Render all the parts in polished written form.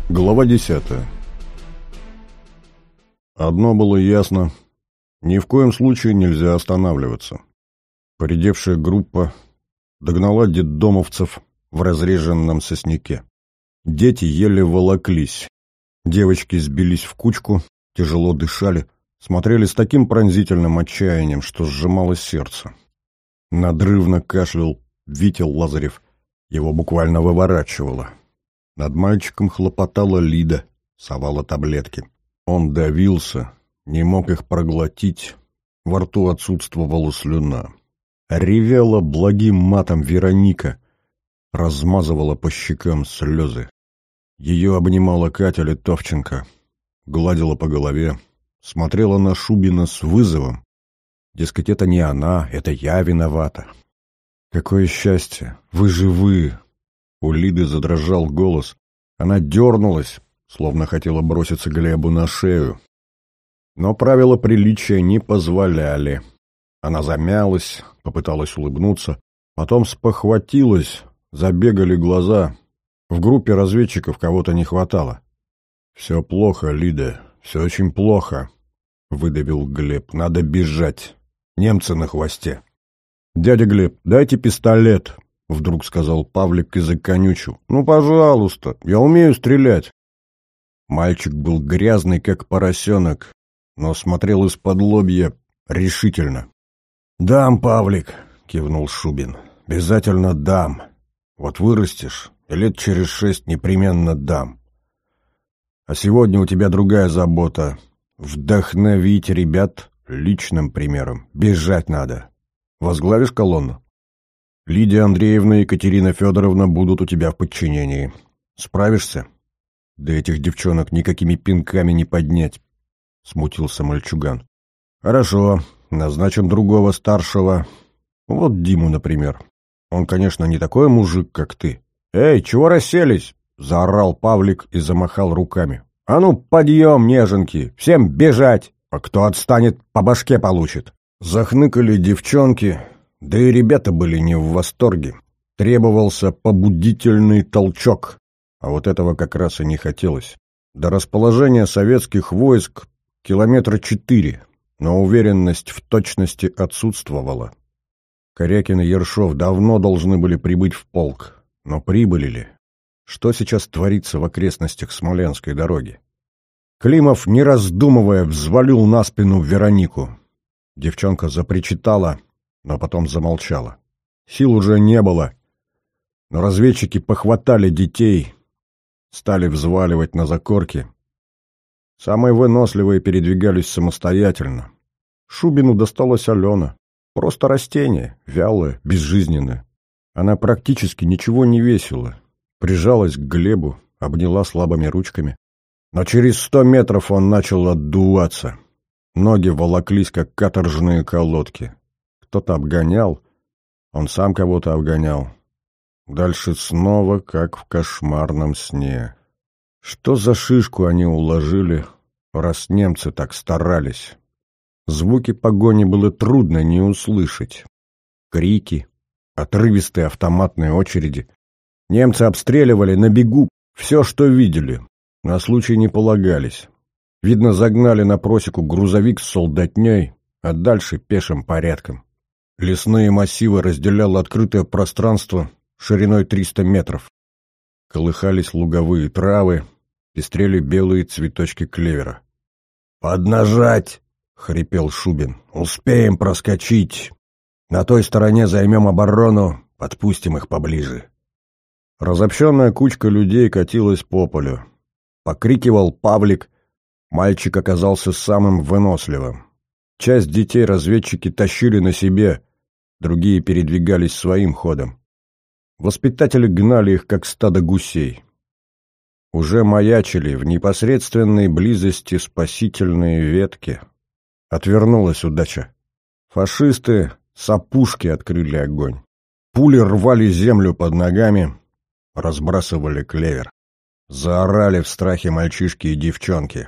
Глава 10. Одно было ясно: ни в коем случае нельзя останавливаться. Поредевшая группа догнала детдомовцев в разреженном сосняке. Дети еле волоклись. Девочки сбились в кучку, тяжело дышали, смотрели с таким пронзительным отчаянием, что сжималось сердце. Надрывно кашлял Витя Лазарев, его буквально выворачивало. Над мальчиком хлопотала Лида, совала таблетки. Он давился, не мог их проглотить, во рту отсутствовала слюна. Ревела благим матом Вероника, размазывала по щекам слезы. Ее обнимала Катя Литовченко, гладила по голове, смотрела на Шубина с вызовом. Дескать, это не она, это я виновата. «Какое счастье! Вы живы!» У Лиды задрожал голос. Она дернулась, словно хотела броситься Глебу на шею. Но правила приличия не позволяли. Она замялась, попыталась улыбнуться, потом спохватилась, забегали глаза. В группе разведчиков кого-то не хватало. «Все плохо, Лида, все очень плохо», — выдавил Глеб. «Надо бежать. Немцы на хвосте». «Дядя Глеб, дайте пистолет», — вдруг сказал Павлик и законючил. «Ну, пожалуйста, я умею стрелять». Мальчик был грязный, как поросенок, но смотрел из-под лобья решительно. «Дам, Павлик», — кивнул Шубин. «Обязательно дам. Вот вырастешь, и лет через 6 непременно дам. А сегодня у тебя другая забота — вдохновить ребят личным примером. Бежать надо. Возглавишь колонну? Лидия Андреевна и Екатерина Федоровна будут у тебя в подчинении. Справишься? Да этих девчонок никакими пинками не поднять», — смутился мальчуган. «Хорошо, назначим другого старшего. Вот Диму, например. Он, конечно, не такой мужик, как ты». «Эй, чего расселись?» — заорал Павлик и замахал руками. «А ну, подъем, неженки! Всем бежать! А кто отстанет, по башке получит!» Захныкали девчонки, да и ребята были не в восторге. Требовался побудительный толчок, а вот этого как раз и не хотелось. До расположения советских войск 4 километра, но уверенность в точности отсутствовала. Корякин и Ершов давно должны были прибыть в полк, но прибыли ли? Что сейчас творится в окрестностях Смоленской дороги? Климов, не раздумывая, взвалил на спину Веронику. Девчонка запричитала, но потом замолчала. Сил уже не было, но разведчики похватали детей, стали взваливать на закорки. Самые выносливые передвигались самостоятельно. Шубину досталась Алена. Просто растение, вялое, безжизненное. Она практически ничего не весила. Прижалась к Глебу, обняла слабыми ручками. Но через 100 метров он начал отдуваться. Ноги волоклись, как каторжные колодки. Кто-то обгонял, он сам кого-то обгонял. Дальше снова, как в кошмарном сне. Что за шишку они уложили, раз немцы так старались? Звуки погони было трудно не услышать. Крики, отрывистые автоматные очереди. Немцы обстреливали на бегу все, что видели. На случай не полагались. Видно, загнали на просеку грузовик с солдатней, а дальше пешим порядком. Лесные массивы разделяло открытое пространство шириной 300 метров. Колыхались луговые травы, пестрели белые цветочки клевера. «Поднажать!» — хрипел Шубин. «Успеем проскочить. На той стороне займем оборону, подпустим их поближе». Разобщенная кучка людей катилась по полю. Покрикивал Павлик. Мальчик оказался самым выносливым. Часть детей разведчики тащили на себе, другие передвигались своим ходом. Воспитатели гнали их, как стадо гусей. Уже маячили в непосредственной близости спасительные ветки. Отвернулась удача. Фашисты с опушки открыли огонь. Пули рвали землю под ногами, разбрасывали клевер. Заорали в страхе мальчишки и девчонки.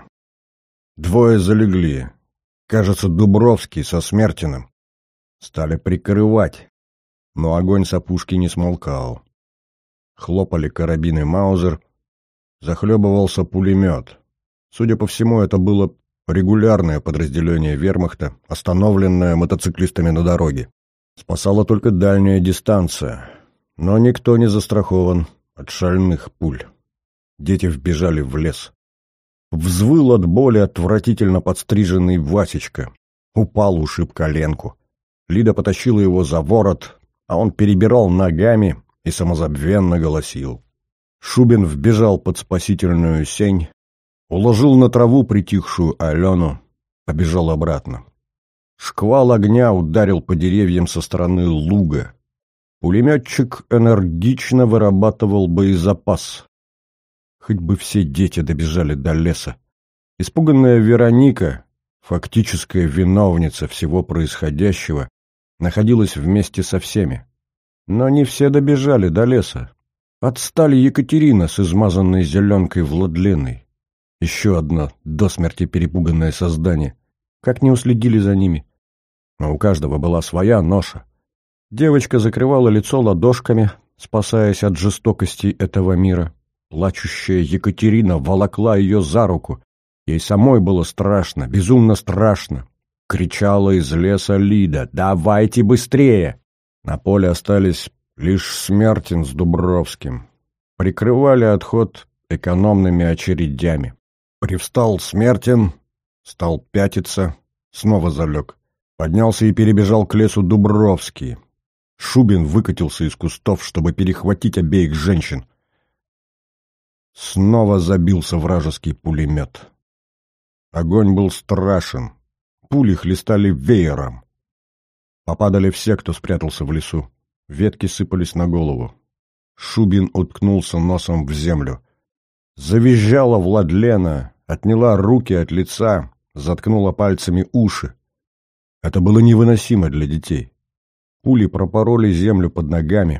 Двое залегли. Кажется, Дубровский со Смертиным. Стали прикрывать, но огонь с опушки не смолкал. Хлопали карабины Маузер, захлебывался пулемет. Судя по всему, это было регулярное подразделение вермахта, остановленное мотоциклистами на дороге. Спасала только дальняя дистанция, но никто не застрахован от шальных пуль. Дети вбежали в лес. Взвыл от боли отвратительно подстриженный Васечка. Упал, ушиб коленку. Лида потащила его за ворот, а он перебирал ногами и самозабвенно голосил. Шубин вбежал под спасительную сень, уложил на траву притихшую Алену, побежал обратно. Шквал огня ударил по деревьям со стороны луга. Пулеметчик энергично вырабатывал боезапас. Хоть бы все дети добежали до леса. Испуганная Вероника, фактическая виновница всего происходящего, находилась вместе со всеми. Но не все добежали до леса. Отстали Екатерина с измазанной зеленкой Владленой. Еще одно до смерти перепуганное создание. Как не уследили за ними. Но у каждого была своя ноша. Девочка закрывала лицо ладошками, спасаясь от жестокости этого мира. Плачущая Екатерина волокла ее за руку. Ей самой было страшно, безумно страшно. Кричала из леса Лида: «Давайте быстрее!» На поле остались лишь Смертин с Дубровским. Прикрывали отход экономными очередями. Привстал Смертин, стал пятиться, снова залег. Поднялся и перебежал к лесу Дубровский. Шубин выкатился из кустов, чтобы перехватить обеих женщин. Снова забился вражеский пулемет. Огонь был страшен. Пули хлестали веером. Попадали все, кто спрятался в лесу. Ветки сыпались на голову. Шубин уткнулся носом в землю. Завизжала Владлена, отняла руки от лица, заткнула пальцами уши. Это было невыносимо для детей. Пули пропороли землю под ногами.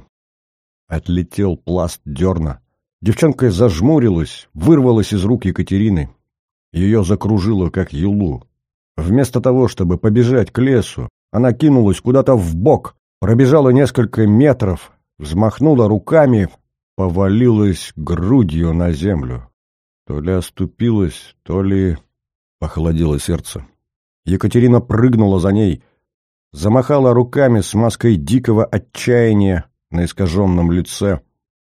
Отлетел пласт дерна. Девчонка зажмурилась, вырвалась из рук Екатерины. Ее закружило, как юлу. Вместо того, чтобы побежать к лесу, она кинулась куда-то вбок, пробежала несколько метров, взмахнула руками, повалилась грудью на землю. То ли оступилась, то ли... Похолодело сердце. Екатерина прыгнула за ней, замахала руками с маской дикого отчаяния на искаженном лице.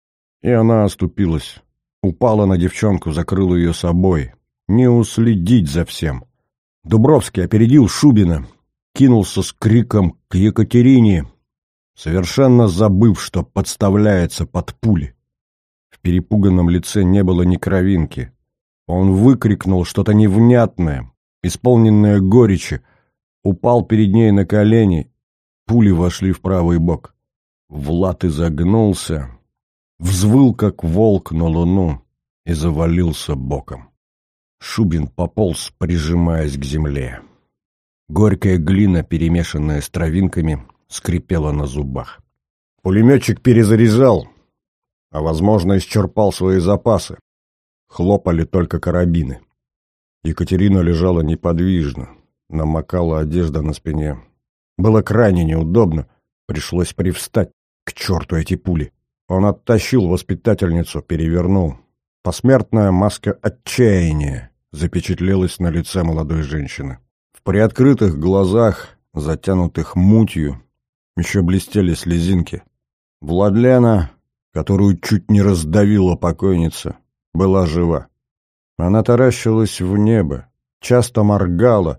И она оступилась. Упала на девчонку, закрыла ее собой. Не уследить за всем. Дубровский опередил Шубина, кинулся с криком к Екатерине, совершенно забыв, что подставляется под пули. В перепуганном лице не было ни кровинки. Он выкрикнул что-то невнятное, исполненное горечи, упал перед ней на колени. Пули вошли в правый бок. Влад изогнулся, взвыл, как волк на луну, и завалился боком. Шубин пополз, прижимаясь к земле. Горькая глина, перемешанная с травинками, скрипела на зубах. Пулеметчик перезаряжал, а, возможно, исчерпал свои запасы. Хлопали только карабины. Екатерина лежала неподвижно, намокала одежда на спине. Было крайне неудобно, пришлось привстать. К черту эти пули! Он оттащил воспитательницу, перевернул. Посмертная маска отчаяния запечатлелась на лице молодой женщины. В приоткрытых глазах, затянутых мутью, еще блестели слезинки. Владлена, которую чуть не раздавила покойница, была жива. Она таращилась в небо, часто моргала,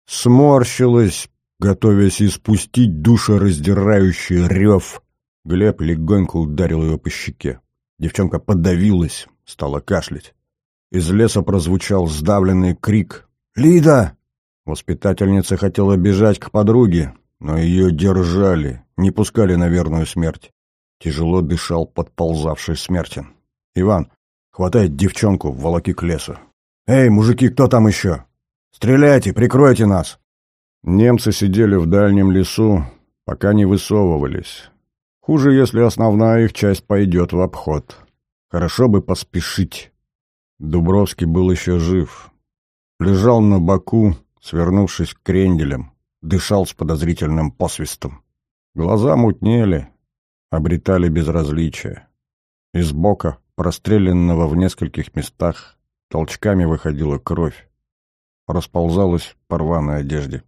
сморщилась, готовясь испустить душераздирающий рев. Глеб легонько ударил ее по щеке. Девчонка подавилась, стала кашлять. Из леса прозвучал сдавленный крик: «Лида!» Воспитательница хотела бежать к подруге, но ее держали, не пускали на верную смерть. Тяжело дышал подползавший Смертин. «Иван, хватай девчонку, волоки к лесу». «Эй, мужики, кто там еще? Стреляйте, прикройте нас!» Немцы сидели в дальнем лесу, пока не высовывались. Хуже, если основная их часть пойдет в обход. Хорошо бы поспешить. Дубровский был еще жив. Лежал на боку, свернувшись кренделем, дышал с подозрительным посвистом. Глаза мутнели, обретали безразличие. Из бока простреленного в нескольких местах толчками выходила кровь, расползалась по рваной одежде.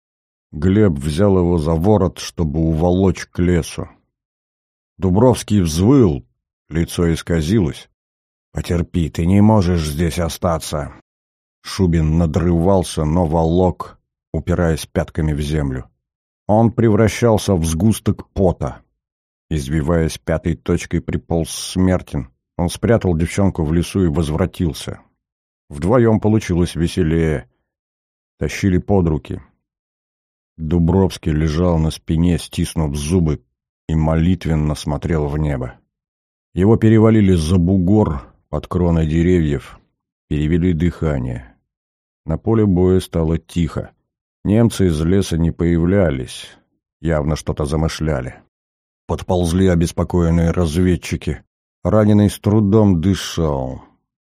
Глеб взял его за ворот, чтобы уволочь к лесу. Дубровский взвыл, лицо исказилось. «Потерпи, ты не можешь здесь остаться!» Шубин надрывался, но волок, упираясь пятками в землю. Он превращался в сгусток пота. Извиваясь пятой точкой, приполз Смертин. Он спрятал девчонку в лесу и возвратился. Вдвоем получилось веселее. Тащили под руки. Дубровский лежал на спине, стиснув зубы, и молитвенно смотрел в небо. Его перевалили за бугор под кроной деревьев, перевели дыхание. На поле боя стало тихо. Немцы из леса не появлялись, явно что-то замышляли. Подползли обеспокоенные разведчики. Раненый с трудом дышал.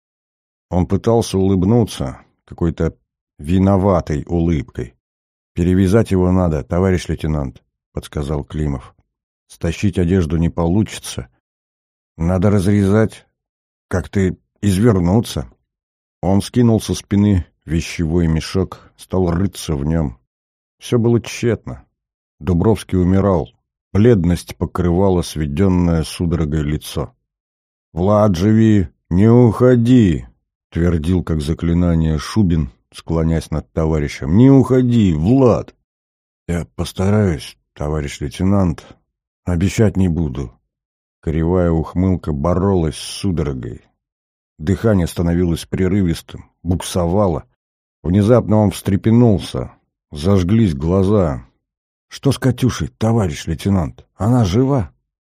Он пытался улыбнуться какой-то виноватой улыбкой. «Перевязать его надо, товарищ лейтенант», — подсказал Климов. «Стащить одежду не получится. Надо разрезать, как-то извернуться». Он скинул со спины вещевой мешок, стал рыться в нем. Все было тщетно. Дубровский умирал. Бледность покрывала сведенное судорогой лицо. «Влад, живи! Не уходи!» — твердил как заклинание Шубин, склонясь над товарищем. «Не уходи, Влад!» «Я постараюсь, товарищ лейтенант. Обещать не буду». Кривая ухмылка боролась с судорогой. Дыхание становилось прерывистым, буксовало. Внезапно он встрепенулся. Зажглись глаза. «Что с Катюшей, товарищ лейтенант? Она жива?»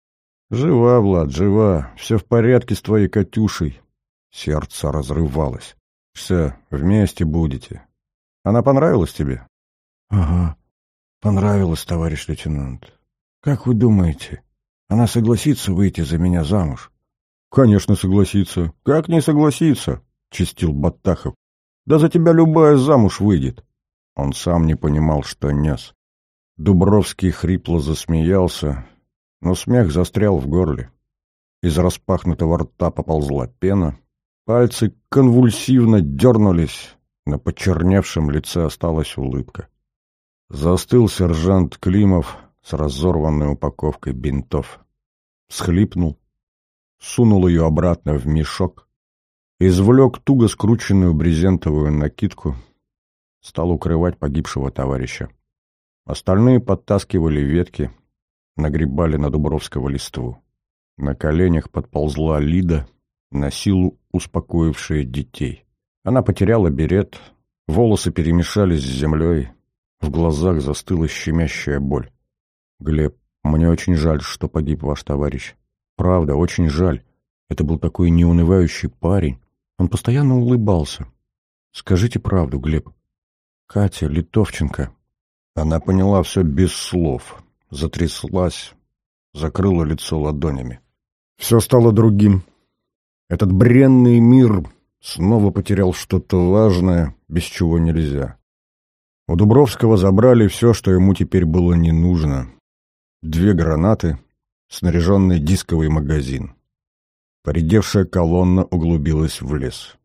«Жива, Влад, жива. Все в порядке с твоей Катюшей». Сердце разрывалось. «Все, вместе будете. Она понравилась тебе?» «Ага, понравилась, товарищ лейтенант. Как вы думаете, она согласится выйти за меня замуж?» «Конечно, согласится. Как не согласится?» — чистил Баттахов. «Да за тебя любая замуж выйдет». Он сам не понимал, что нес. Дубровский хрипло засмеялся, но смех застрял в горле. Из распахнутого рта поползла пена, пальцы конвульсивно дернулись, на почерневшем лице осталась улыбка. Застыл сержант Климов с разорванной упаковкой бинтов. Всхлипнул, сунул ее обратно в мешок, извлек туго скрученную брезентовую накидку, стал укрывать погибшего товарища. Остальные подтаскивали ветки, нагребали на Дубровского листву. На коленях подползла Лида, на силу успокоившая детей. Она потеряла берет, волосы перемешались с землей, в глазах застыла щемящая боль. «Глеб, мне очень жаль, что погиб ваш товарищ. Правда, очень жаль. Это был такой неунывающий парень. Он постоянно улыбался. Скажите правду, Глеб. Катя Литовченко». Она поняла все без слов, затряслась, закрыла лицо ладонями. Все стало другим. Этот бренный мир снова потерял что-то важное, без чего нельзя. У Дубровского забрали все, что ему теперь было не нужно. 2 гранаты, снаряженный дисковый магазин. Поредевшая колонна углубилась в лес.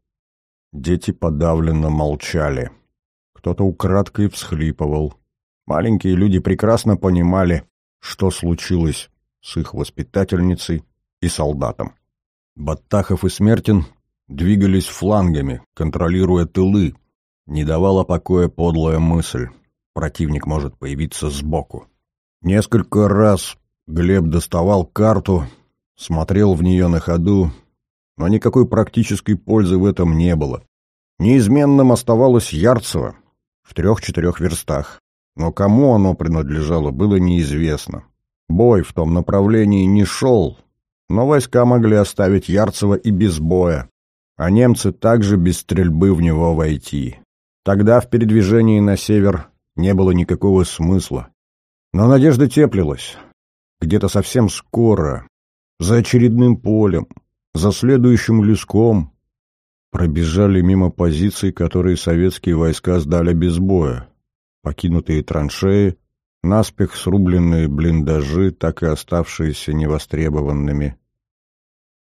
Дети подавленно молчали. Кто-то украдкой всхлипывал. Маленькие люди прекрасно понимали, что случилось с их воспитательницей и солдатом. Баттахов и Смертин двигались флангами, контролируя тылы. Не давала покоя подлая мысль: противник может появиться сбоку. Несколько раз Глеб доставал карту, смотрел в нее на ходу, но никакой практической пользы в этом не было. Неизменным оставалось Ярцево в 3-4 верстах, но кому оно принадлежало, было неизвестно. Бой в том направлении не шел, но войска могли оставить Ярцево и без боя, а немцы также без стрельбы в него войти. Тогда в передвижении на север не было никакого смысла. Но надежда теплилась. Где-то совсем скоро, за очередным полем, за следующим леском, пробежали мимо позиций, которые советские войска сдали без боя. Покинутые траншеи, наспех срубленные блиндажи, так и оставшиеся невостребованными.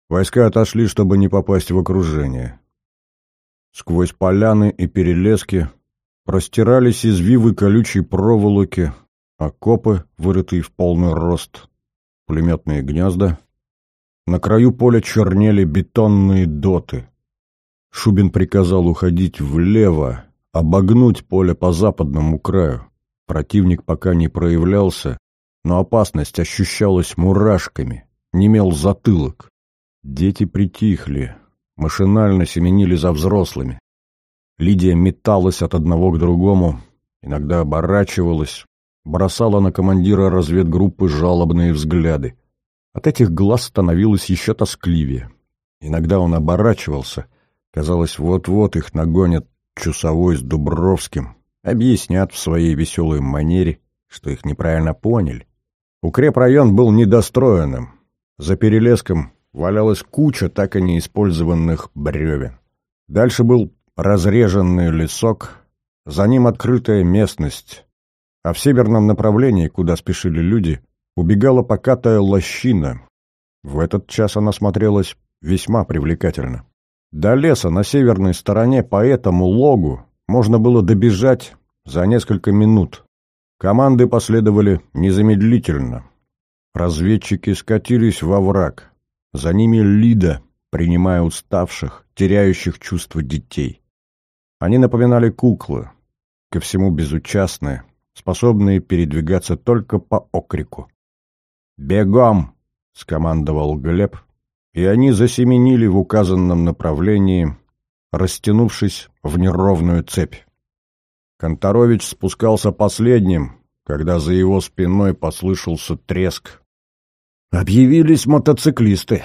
Войска отошли, чтобы не попасть в окружение. Сквозь поляны и перелески простирались извивы колючей проволоки, окопы, вырытые в полный рост, пулеметные гнезда. На краю поля чернели бетонные доты. Шубин приказал уходить влево, обогнуть поле по западному краю. Противник пока не проявлялся, но опасность ощущалась мурашками, немел затылок. Дети притихли, машинально семенили за взрослыми. Лидия металась от одного к другому, иногда оборачивалась, бросала на командира разведгруппы жалобные взгляды. От этих глаз становилось еще тоскливее. Иногда он оборачивался, казалось, вот-вот их нагонят часовой с Дубровским, объяснят в своей веселой манере, что их неправильно поняли. Укрепрайон был недостроенным. За перелеском валялась куча так и не использованных бревен. Дальше был разреженный лесок, за ним открытая местность, а в северном направлении, куда спешили люди, убегала покатая лощина. В этот час она смотрелась весьма привлекательно. До леса на северной стороне по этому логу можно было добежать за несколько минут. Команды последовали незамедлительно. Разведчики скатились во враг. За ними Лида, принимая уставших, теряющих чувство детей. Они напоминали куклы, ко всему безучастные, способные передвигаться только по окрику. «Бегом!» — скомандовал Глеб, и они засеменили в указанном направлении, растянувшись в неровную цепь. Конторович спускался последним, когда за его спиной послышался треск. Объявились мотоциклисты.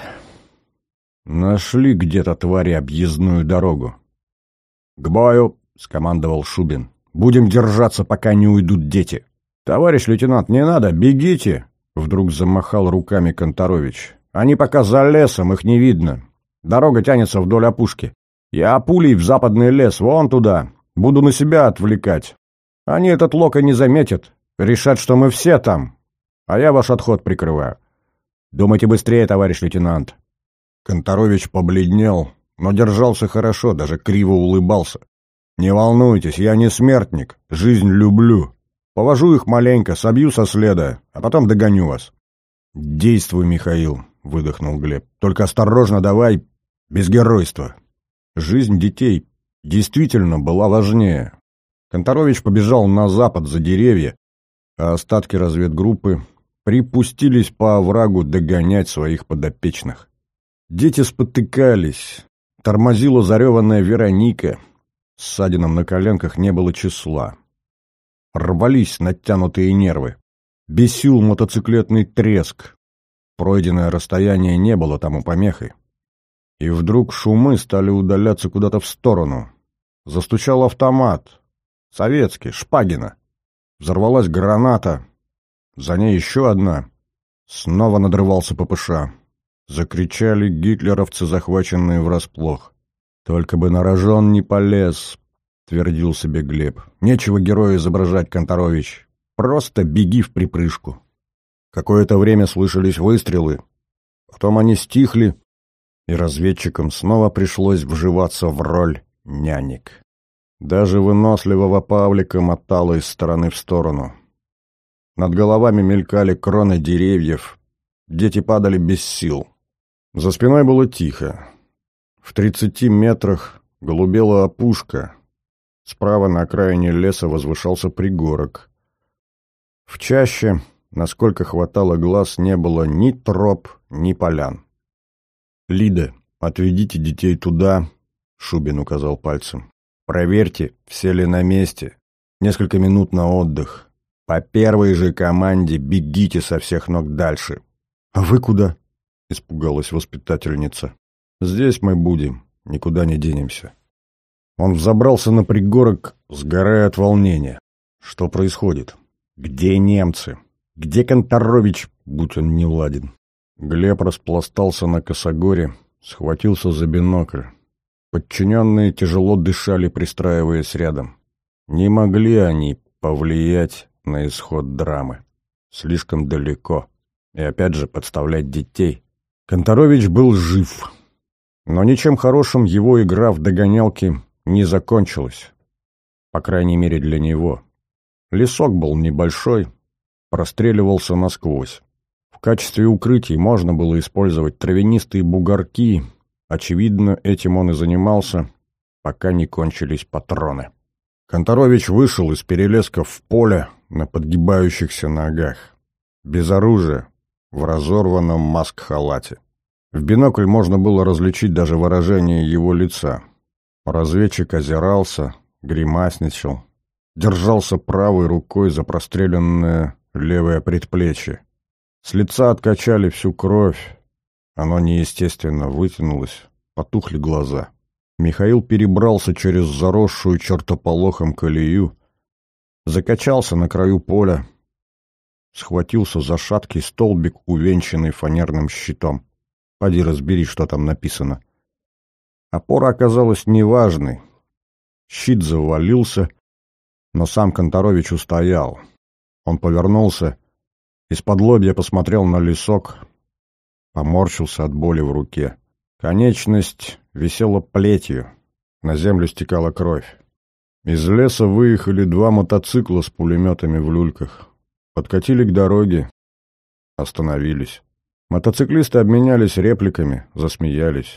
Нашли где-то, твари, объездную дорогу. «К бою!» — скомандовал Шубин. «Будем держаться, пока не уйдут дети». «Товарищ лейтенант, не надо, бегите!» — вдруг замахал руками Конторович. «Они пока за лесом, их не видно. Дорога тянется вдоль опушки. Я пулей в западный лес, вон туда. Буду на себя отвлекать. Они этот лока не заметят, решат, что мы все там, а я ваш отход прикрываю. Думайте быстрее, товарищ лейтенант». Конторович побледнел, но держался хорошо, даже криво улыбался. «Не волнуйтесь, я не смертник, жизнь люблю. Повожу их маленько, собью со следа, а потом догоню вас». «Действуй, Михаил», — выдохнул Глеб. «Только осторожно давай, без геройства». Жизнь детей действительно была важнее. Конторович побежал на запад за деревья, а остатки разведгруппы припустились по оврагу догонять своих подопечных. Дети спотыкались, тормозила зареванная Вероника, ссадинам на коленках не было числа. Рвались натянутые нервы, бесил мотоциклетный треск, пройденное расстояние не было тому помехой. И вдруг шумы стали удаляться куда-то в сторону. Застучал автомат, советский, Шпагина. Взорвалась граната, за ней еще одна. Снова надрывался ППШ. Закричали гитлеровцы, захваченные врасплох. «Только бы на рожон не полез», — твердил себе Глеб. «Нечего героя изображать, Конторович. Просто беги в припрыжку». Какое-то время слышались выстрелы. Потом они стихли, и разведчикам снова пришлось вживаться в роль нянек. Даже выносливого Павлика мотало из стороны в сторону. Над головами мелькали кроны деревьев. Дети падали без сил. За спиной было тихо. В 30 метрах голубела опушка. Справа на окраине леса возвышался пригорок. В чаще, насколько хватало глаз, не было ни троп, ни полян. «Лида, отведите детей туда», — Шубин указал пальцем. «Проверьте, все ли на месте. Несколько минут на отдых. По первой же команде бегите со всех ног дальше». «А вы куда?» — испугалась воспитательница. «Здесь мы будем, никуда не денемся». Он взобрался на пригорок, сгорая от волнения. Что происходит? Где немцы? Где Конторович, будь он неладен? Глеб распластался на косогоре, схватился за бинокль. Подчиненные тяжело дышали, пристраиваясь рядом. Не могли они повлиять на исход драмы. Слишком далеко. И опять же подставлять детей. Конторович был жив, но ничем хорошим его игра в догонялки не закончилась, по крайней мере для него. Лесок был небольшой, простреливался насквозь. В качестве укрытий можно было использовать травянистые бугорки. Очевидно, этим он и занимался, пока не кончились патроны. Конторович вышел из перелеска в поле на подгибающихся ногах, без оружия, в разорванном маск-халате. В бинокль можно было различить даже выражение его лица. Разведчик озирался, гримасничал, держался правой рукой за простреленное левое предплечье. С лица откачали всю кровь, оно неестественно вытянулось, потухли глаза. Михаил перебрался через заросшую чертополохом колею, закачался на краю поля, схватился за шаткий столбик, увенчанный фанерным щитом. Поди разбери, что там написано. Опора оказалась неважной. Щит завалился, но сам Конторович устоял. Он повернулся, исподлобья посмотрел на лесок, поморщился от боли в руке. Конечность висела плетью, на землю стекала кровь. Из леса выехали 2 мотоцикла с пулеметами в люльках. Подкатили к дороге, остановились. Мотоциклисты обменялись репликами, засмеялись.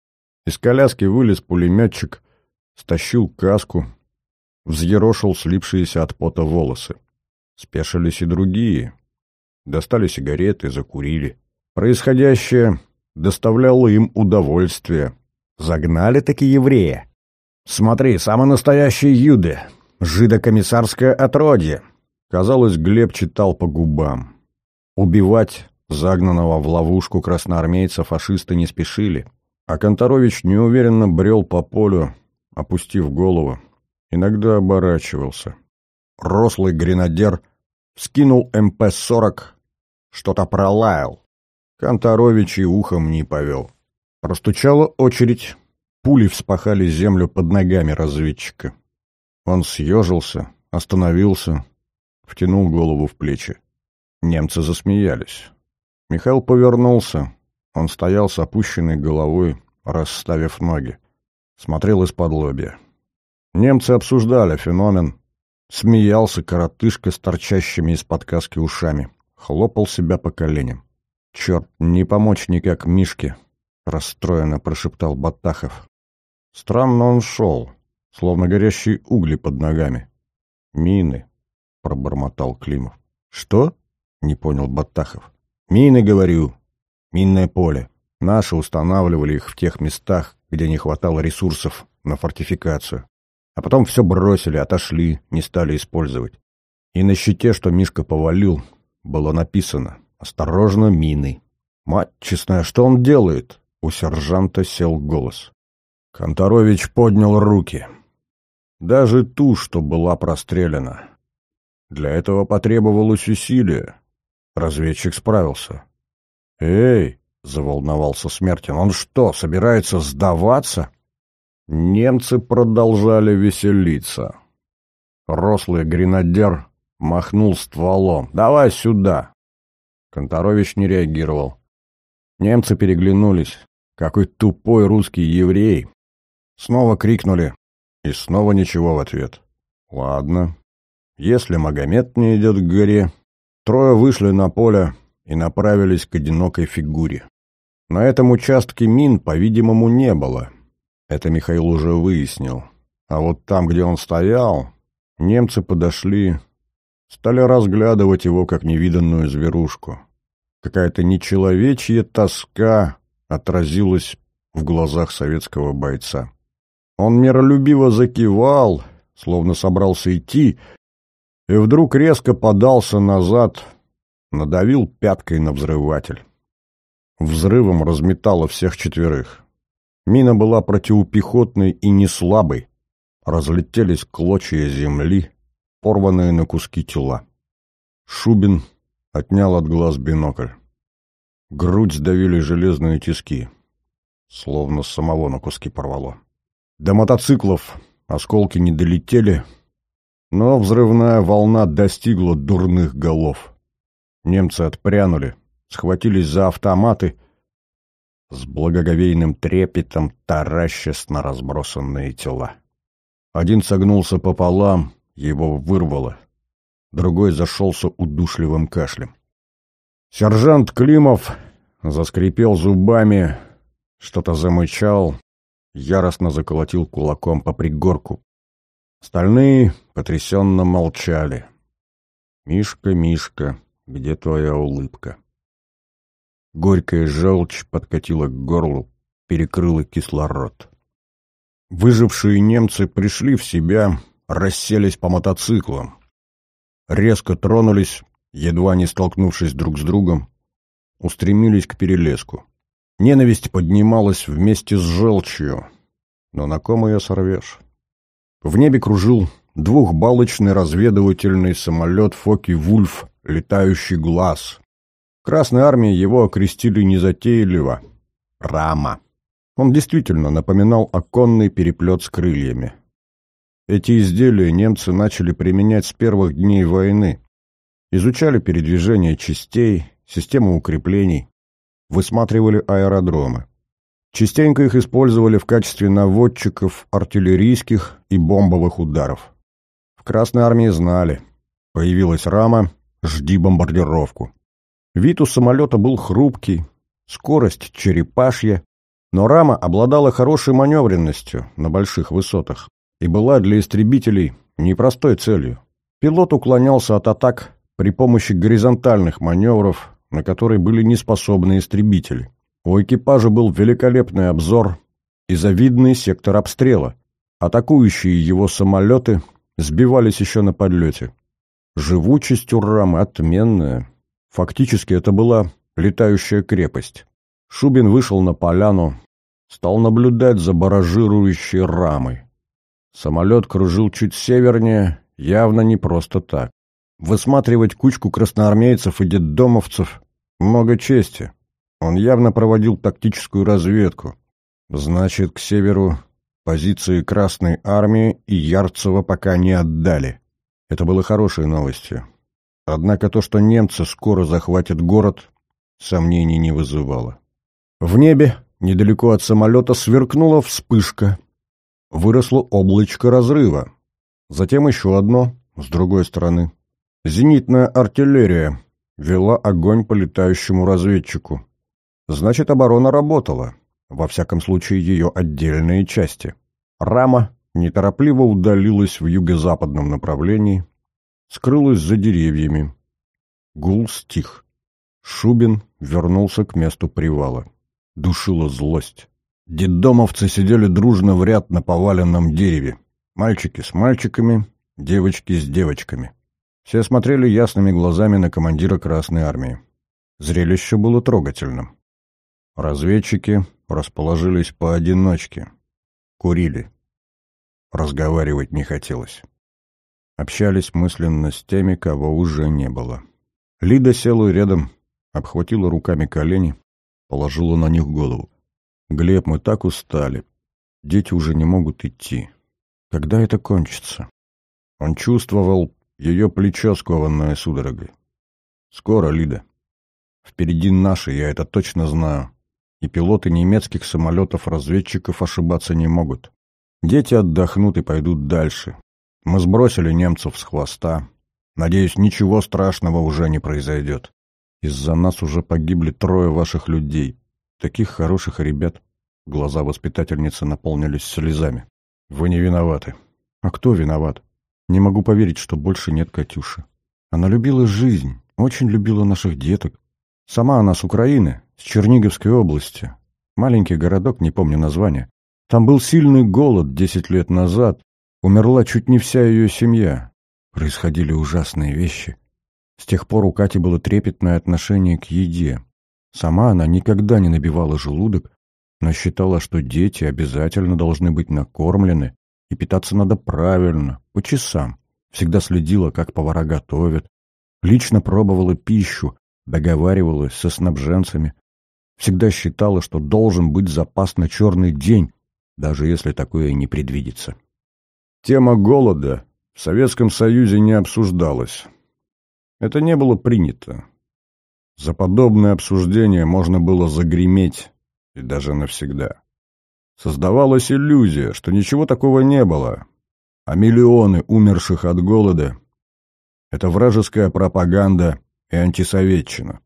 Из коляски вылез пулеметчик, стащил каску, взъерошил слипшиеся от пота волосы. Спешились и другие. Достали сигареты, закурили. Происходящее доставляло им удовольствие. Загнали-таки еврея. Смотри, самый настоящий юде, жидокомиссарское отродье. Казалось, Глеб читал по губам. Убивать загнанного в ловушку красноармейца фашисты не спешили. А Конторович неуверенно брел по полю, опустив голову. Иногда оборачивался. Рослый гренадер вскинул МП-40, что-то пролаял. Конторович и ухом не повел. Простучала очередь. Пули вспахали землю под ногами разведчика. Он съежился, остановился, втянул голову в плечи. Немцы засмеялись. Михаил повернулся. Он стоял с опущенной головой, расставив ноги. Смотрел из-подлобья. Немцы обсуждали феномен. Смеялся коротышка с торчащими из-под каски ушами. Хлопал себя по коленям. «Черт, не помочь никак Мишке», — расстроенно прошептал Батахов. Странно он шел, словно горящие угли под ногами. «Мины», — пробормотал Климов. «Что?» — не понял Батахов. «Мины, говорю. Минное поле. Наши устанавливали их в тех местах, где не хватало ресурсов на фортификацию. А потом все бросили, отошли, не стали использовать. И на щите, что Мишка повалил, было написано: «Осторожно, мины». Мать честная, что он делает? У сержанта сел голос. Конторович поднял руки. Даже ту, что была прострелена. Для этого потребовалось усилие. Разведчик справился. «Эй!» — заволновался Смертин. «Он что, собирается сдаваться?» Немцы продолжали веселиться. Рослый гренадер махнул стволом. «Давай сюда!» Конторович не реагировал. Немцы переглянулись. Какой тупой русский еврей! Снова крикнули, и снова ничего в ответ. Ладно. Если Магомед не идет к горе... Трое вышли на поле и направились к одинокой фигуре. На этом участке мин, по-видимому, не было. Это Михаил уже выяснил. А вот там, где он стоял, немцы подошли, стали разглядывать его как невиданную зверушку. Какая-то нечеловечья тоска отразилась в глазах советского бойца. Он миролюбиво закивал, словно собрался идти, и вдруг резко подался назад, надавил пяткой на взрыватель. Взрывом разметало всех 4. Мина была противопехотной и не слабой. Разлетелись клочья земли, порванные на куски тела. Шубин отнял от глаз бинокль. Грудь сдавили железные тиски, словно самого на куски порвало. До мотоциклов осколки не долетели, но взрывная волна достигла дурных голов. Немцы отпрянули, схватились за автоматы с благоговейным трепетом таращась на разбросанные тела. Один согнулся пополам, его вырвало. Другой зашелся удушливым кашлем. Сержант Климов заскрипел зубами, что-то замычал, яростно заколотил кулаком по пригорку. Остальные потрясенно молчали. «Мишка, Мишка, где твоя улыбка?» Горькая желчь подкатила к горлу, перекрыла кислород. Выжившие немцы пришли в себя, расселись по мотоциклам. Резко тронулись, едва не столкнувшись друг с другом, устремились к перелеску. Ненависть поднималась вместе с желчью, но на ком ее сорвешь? В небе кружил двухбалочный разведывательный самолет Фокке-Вульф «Летающий глаз». В Красной армии его окрестили незатейливо — «Рама». Он действительно напоминал оконный переплет с крыльями. Эти изделия немцы начали применять с первых дней войны. Изучали передвижение частей, систему укреплений, высматривали аэродромы. Частенько их использовали в качестве наводчиков артиллерийских и бомбовых ударов. В Красной армии знали: появилась «Рама», жди бомбардировку. Вид у самолета был хрупкий, скорость черепашья, но «Рама» обладала хорошей маневренностью на больших высотах и была для истребителей непростой целью. Пилот уклонялся от атак при помощи горизонтальных маневров, на которые были неспособны истребители. У экипажа был великолепный обзор и завидный сектор обстрела. Атакующие его самолеты сбивались еще на подлете. Живучесть у «Рамы» отменная. Фактически это была летающая крепость. Шубин вышел на поляну, стал наблюдать за баражирующей «Рамой». Самолет кружил чуть севернее, явно не просто так. Высматривать кучку красноармейцев и детдомовцев — много чести. Он явно проводил тактическую разведку. Значит, к северу позиции Красной армии и Ярцева пока не отдали. Это было хорошей новостью. Однако то, что немцы скоро захватят город, сомнений не вызывало. В небе, недалеко от самолета, сверкнула вспышка. Выросло облачко разрыва. Затем еще одно, с другой стороны. Зенитная артиллерия вела огонь по летающему разведчику. Значит, оборона работала, во всяком случае ее отдельные части. «Рама» неторопливо удалилась в юго-западном направлении, скрылась за деревьями. Гул стих. Шубин вернулся к месту привала. Душила злость. Детдомовцы сидели дружно в ряд на поваленном дереве. Мальчики с мальчиками, девочки с девочками. Все смотрели ясными глазами на командира Красной армии. Зрелище было трогательным. Разведчики расположились поодиночке. Курили. Разговаривать не хотелось. Общались мысленно с теми, кого уже не было. Лида села рядом, обхватила руками колени, положила на них голову. «Глеб, мы так устали. Дети уже не могут идти. Когда это кончится?» Он чувствовал ее плечо, скованное судорогой. «Скоро, Лида. Впереди наши, я это точно знаю. И пилоты немецких самолетов-разведчиков ошибаться не могут. Дети отдохнут и пойдут дальше. Мы сбросили немцев с хвоста. Надеюсь, ничего страшного уже не произойдет. Из-за нас уже погибли 3 ваших людей. Таких хороших ребят». Глаза воспитательницы наполнились слезами. «Вы не виноваты». «А кто виноват? Не могу поверить, что больше нет Катюши. Она любила жизнь, очень любила наших деток. Сама она с Украины, с Черниговской области. Маленький городок, не помню название. Там был сильный голод 10 лет назад. Умерла чуть не вся ее семья. Происходили ужасные вещи. С тех пор у Кати было трепетное отношение к еде. Сама она никогда не набивала желудок, но считала, что дети обязательно должны быть накормлены, и питаться надо правильно, по часам. Всегда следила, как повара готовят. Лично пробовала пищу, договаривалась со снабженцами. Всегда считала, что должен быть запас на черный день, даже если такое не предвидится. Тема голода в Советском Союзе не обсуждалась. Это не было принято. За подобное обсуждение можно было загреметь, и даже навсегда. Создавалась иллюзия, что ничего такого не было, а миллионы умерших от голода — это вражеская пропаганда и антисоветчина.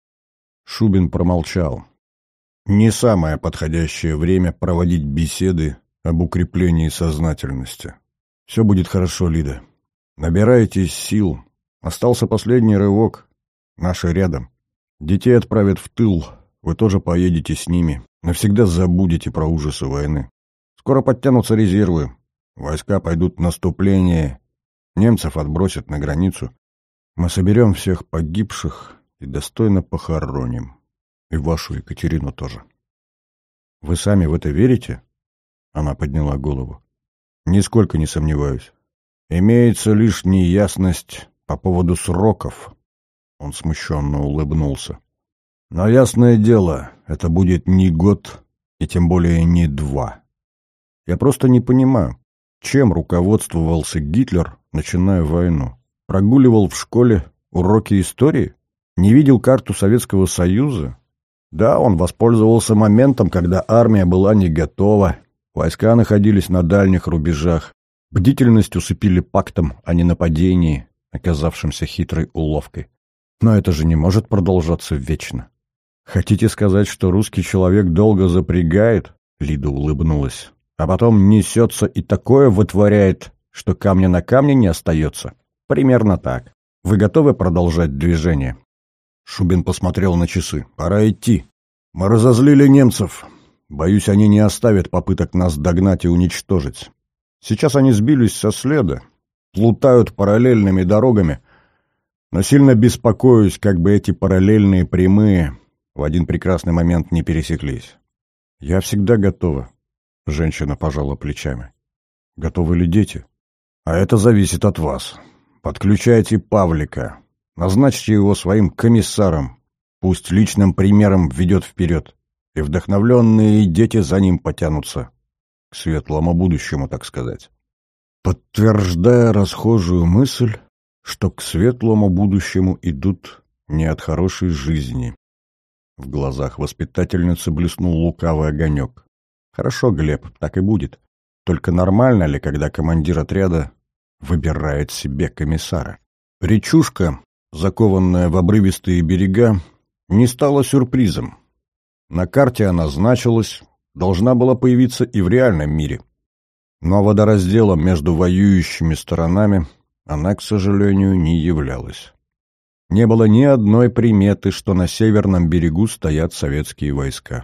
Шубин промолчал. Не самое подходящее время проводить беседы об укреплении сознательности. «Все будет хорошо, Лида. Набирайтесь сил. Остался последний рывок. Наши рядом. Детей отправят в тыл. Вы тоже поедете с ними. Навсегда забудете про ужасы войны. Скоро подтянутся резервы. Войска пойдут в наступление. Немцев отбросят на границу. Мы соберем всех погибших и достойно похороним. И вашу Екатерину тоже». «Вы сами в это верите?» Она подняла голову. «Нисколько не сомневаюсь. Имеется лишь неясность по поводу сроков». Он смущенно улыбнулся. «Но ясное дело, это будет не год и тем более не 2. Я просто не понимаю, чем руководствовался Гитлер, начиная войну. Прогуливал в школе уроки истории? Не видел карту Советского Союза? Да, он воспользовался моментом, когда армия была не готова, войска находились на дальних рубежах, бдительность усыпили пактом о ненападении, оказавшимся хитрой уловкой. Но это же не может продолжаться вечно. Хотите сказать, что русский человек долго запрягает?» Лида улыбнулась. «А потом несется и такое вытворяет, что камня на камне не остается? Примерно так. Вы готовы продолжать движение?» Шубин посмотрел на часы. «Пора идти. Мы разозлили немцев. Боюсь, они не оставят попыток нас догнать и уничтожить. Сейчас они сбились со следа, плутают параллельными дорогами, но сильно беспокоюсь, как бы эти параллельные прямые в один прекрасный момент не пересеклись». «Я всегда готова», — женщина пожала плечами. «Готовы ли дети?» «А это зависит от вас. Подключайте Павлика. Назначьте его своим комиссаром. Пусть личным примером ведет вперед. И вдохновленные дети за ним потянутся. К светлому будущему, так сказать». Подтверждая расхожую мысль, что к светлому будущему идут не от хорошей жизни. В глазах воспитательницы блеснул лукавый огонек. «Хорошо, Глеб, так и будет. Только нормально ли, когда командир отряда выбирает себе комиссара?» Речушка, закованная в обрывистые берега, не стала сюрпризом. На карте она значилась, должна была появиться и в реальном мире. Но водоразделом между воюющими сторонами она, к сожалению, не являлась. Не было ни одной приметы, что на северном берегу стоят советские войска.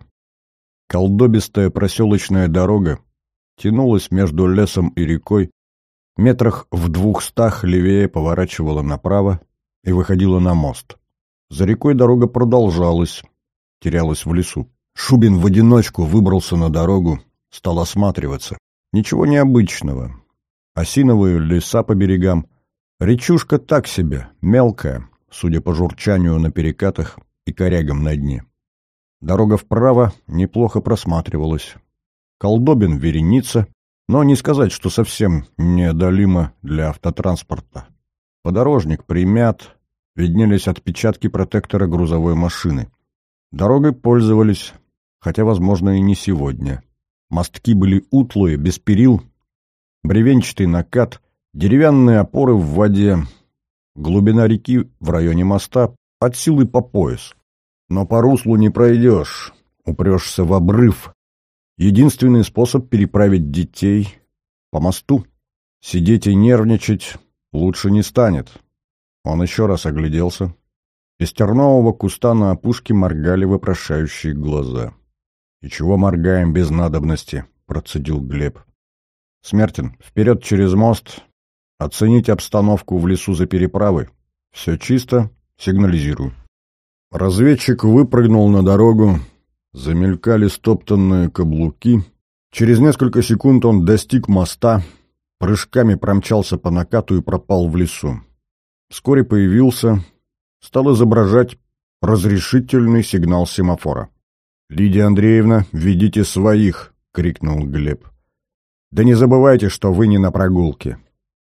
Колдобистая проселочная дорога тянулась между лесом и рекой, метрах в 200 левее поворачивала направо и выходила на мост. За рекой дорога продолжалась, терялась в лесу. Шубин в одиночку выбрался на дорогу, стал осматриваться. Ничего необычного. Осиновые леса по берегам. Речушка так себе, мелкая, судя по журчанию на перекатах и корягам на дне. Дорога вправо неплохо просматривалась. Колдобин вереница, но не сказать, что совсем неодолимо для автотранспорта. Подорожник примят, виднелись отпечатки протектора грузовой машины. Дорогой пользовались, хотя, возможно, и не сегодня. Мостки были утлые, без перил, бревенчатый накат, деревянные опоры в воде. Глубина реки в районе моста от силы по пояс. Но по руслу не пройдешь, упрешься в обрыв. Единственный способ переправить детей по мосту. Сидеть и нервничать лучше не станет. Он еще раз огляделся. Из тернового куста на опушке моргали вопрошающие глаза. «И чего моргаем без надобности?» — процедил Глеб. «Смертин, вперед через мост. Оценить обстановку в лесу за переправой. Все чисто, сигнализирую». Разведчик выпрыгнул на дорогу. Замелькали стоптанные каблуки. Через несколько секунд он достиг моста, прыжками промчался по накату и пропал в лесу. Вскоре появился, стал изображать разрешительный сигнал семафора. «Лидия Андреевна, ведите своих!» — крикнул Глеб. «Да не забывайте, что вы не на прогулке».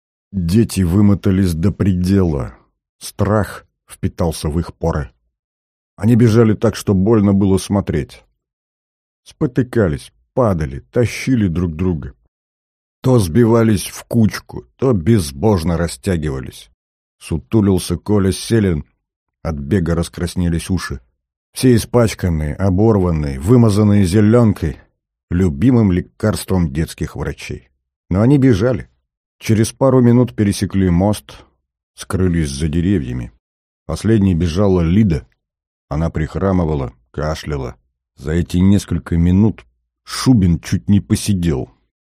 Дети вымотались до предела. Страх впитался в их поры. Они бежали так, что больно было смотреть. Спотыкались, падали, тащили друг друга. То сбивались в кучку, то безбожно растягивались. Сутулился Коля Селин, от бега раскраснелись уши. Все испачканные, оборванные, вымазанные зеленкой, любимым лекарством детских врачей. Но они бежали. Через пару минут пересекли мост, скрылись за деревьями. Последней бежала Лида. Она прихрамывала, кашляла. За эти несколько минут Шубин чуть не посидел.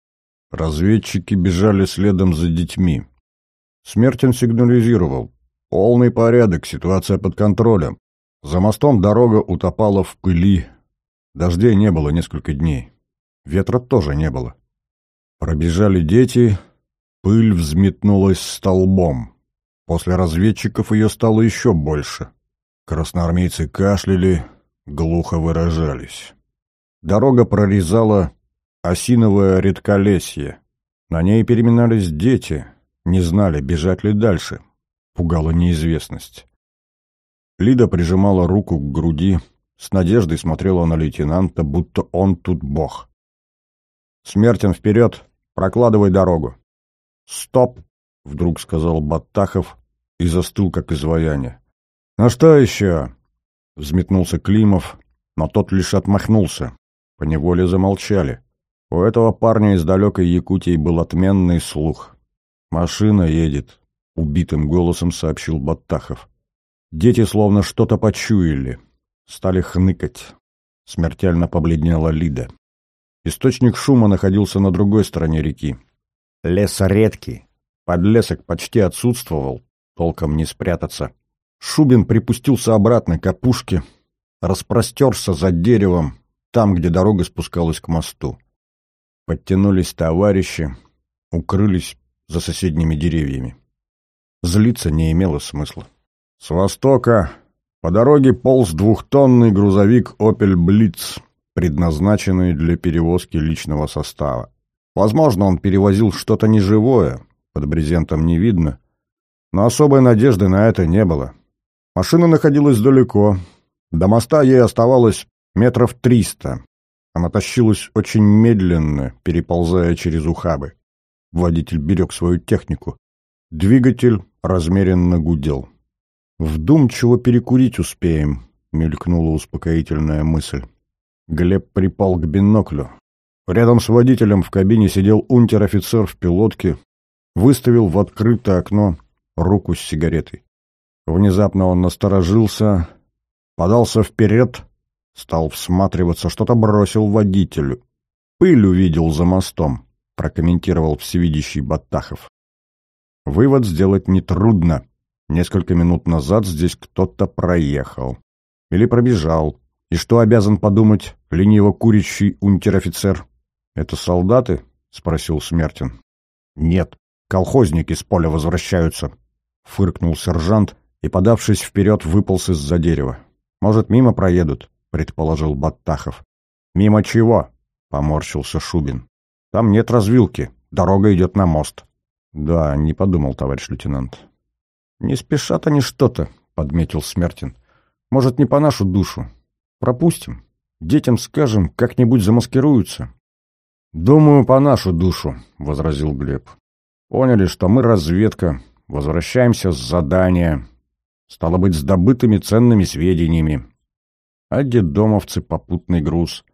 Разведчики бежали следом за детьми. Смертин сигнализировал. Полный порядок, ситуация под контролем. За мостом дорога утопала в пыли. Дождей не было несколько дней. Ветра тоже не было. Пробежали дети, пыль взметнулась столбом. После разведчиков ее стало еще больше. Красноармейцы кашляли, глухо выражались. Дорога прорезала осиновое редколесье. На ней переминались дети, не знали, бежать ли дальше. Пугала неизвестность. Лида прижимала руку к груди, с надеждой смотрела на лейтенанта, будто он тут бог. «Смертин, вперед! Прокладывай дорогу!» «Стоп!» — вдруг сказал Баттахов и застыл, как изваяние. «Ну что еще?» — взметнулся Климов, но тот лишь отмахнулся. Поневоле замолчали. У этого парня из далекой Якутии был отменный слух. «Машина едет», — убитым голосом сообщил Баттахов. Дети словно что-то почуяли. Стали хныкать. Смертельно побледнела Лида. Источник шума находился на другой стороне реки. Лес редкий. Подлесок почти отсутствовал. Толком не спрятаться. Шубин припустился обратно к опушке, распростерся за деревом, там, где дорога спускалась к мосту. Подтянулись товарищи, укрылись за соседними деревьями. Злиться не имело смысла. С востока по дороге полз двухтонный грузовик «Опель Блиц», предназначенный для перевозки личного состава. Возможно, он перевозил что-то неживое, под брезентом не видно, но особой надежды на это не было. Машина находилась далеко, до моста ей оставалось 300 метров. Она тащилась очень медленно, переползая через ухабы. Водитель берег свою технику. Двигатель размеренно гудел. «Вдумчиво перекурить успеем», — мелькнула успокоительная мысль. Глеб припал к биноклю. Рядом с водителем в кабине сидел унтер-офицер в пилотке, выставил в открытое окно руку с сигаретой. Внезапно он насторожился, подался вперед, стал всматриваться, что-то бросил водителю. «Пыль увидел за мостом», — прокомментировал всевидящий Баттахов. Вывод сделать нетрудно. Несколько минут назад здесь кто-то проехал. Или пробежал. И что обязан подумать лениво курящий унтер-офицер? «Это солдаты?» — спросил Смертин. «Нет, колхозники с поля возвращаются», — фыркнул сержант и, подавшись вперед, выполз из-за дерева. «Может, мимо проедут?» — предположил Баттахов. «Мимо чего?» — поморщился Шубин. «Там нет развилки. Дорога идет на мост». «Да, не подумал, товарищ лейтенант». «Не спешат они что-то», — подметил Смертин. «Может, не по нашу душу. Пропустим. Детям скажем, как-нибудь замаскируются». «Думаю, по нашу душу», — возразил Глеб. «Поняли, что мы разведка, возвращаемся с задания. Стало быть, с добытыми ценными сведениями. А детдомовцы — попутный груз.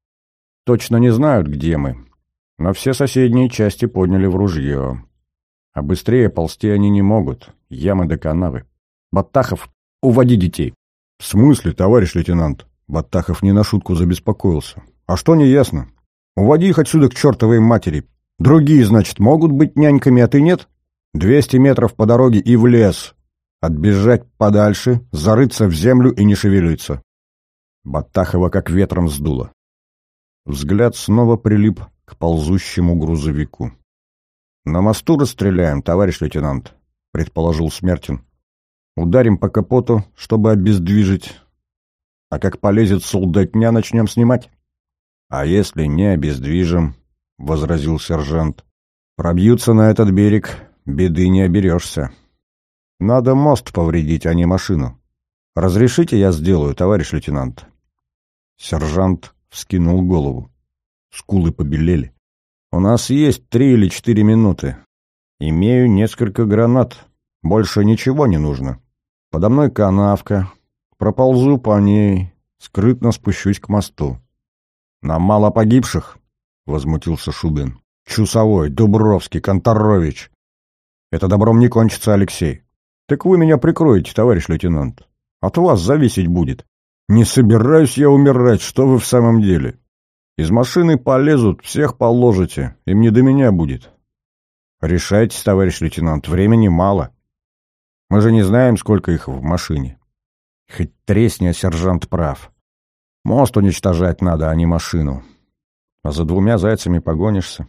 Точно не знают, где мы, но все соседние части подняли в ружье. А быстрее ползти они не могут, ямы до канавы. Баттахов, уводи детей». «В смысле, товарищ лейтенант?» Баттахов не на шутку забеспокоился. «А что не ясно? Уводи их отсюда к чертовой матери. Другие, значит, могут быть няньками, а ты нет? 200 метров по дороге и в лес. Отбежать подальше, зарыться в землю и не шевелиться». Баттахова как ветром сдуло. Взгляд снова прилип к ползущему грузовику. «На мосту расстреляем, товарищ лейтенант», — предположил Смертин. «Ударим по капоту, чтобы обездвижить. А как полезет солдатня, начнем снимать». «А если не обездвижим?» — возразил сержант. «Пробьются на этот берег, беды не оберешься. Надо мост повредить, а не машину. Разрешите, я сделаю, товарищ лейтенант?» Сержант вскинул голову. Скулы побелели. «У нас есть 3 или 4 минуты. Имею несколько гранат. Больше ничего не нужно. Подо мной канавка. Проползу по ней, скрытно спущусь к мосту». «Нам мало погибших?» — возмутился Шубин. «Чусовой, Дубровский, Конторович. Это добром не кончится, Алексей». «Так вы меня прикроете, товарищ лейтенант. От вас зависеть будет». «Не собираюсь я умирать, что вы в самом деле? Из машины полезут, всех положите, им не до меня будет». «Решайтесь, товарищ лейтенант, времени мало. Мы же не знаем, сколько их в машине». «Хоть тресни, а сержант прав. Мост уничтожать надо, а не машину. А за 2 зайцами погонишься».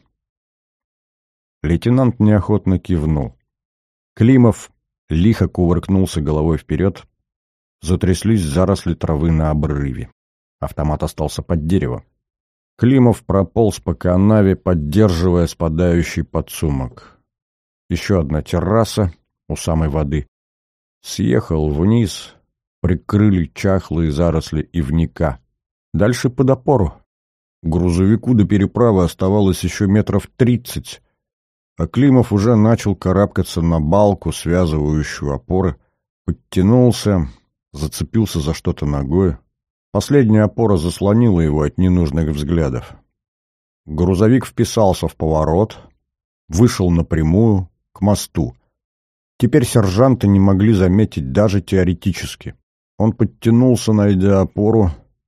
Лейтенант неохотно кивнул. Климов лихо кувыркнулся головой вперед. Затряслись заросли травы на обрыве. Автомат остался под деревом. Климов прополз по канаве, поддерживая спадающий подсумок. Еще одна терраса у самой воды. Съехал вниз, прикрыли чахлые заросли ивника. Дальше под опору. Грузовику до переправы оставалось еще 30 метров, а Климов уже начал карабкаться на балку, связывающую опоры, подтянулся, зацепился за что-то ногой. Последняя опора заслонила его от ненужных взглядов. Грузовик вписался в поворот, вышел напрямую к мосту. Теперь сержанта не могли заметить даже теоретически. Он подтянулся, найдя опору,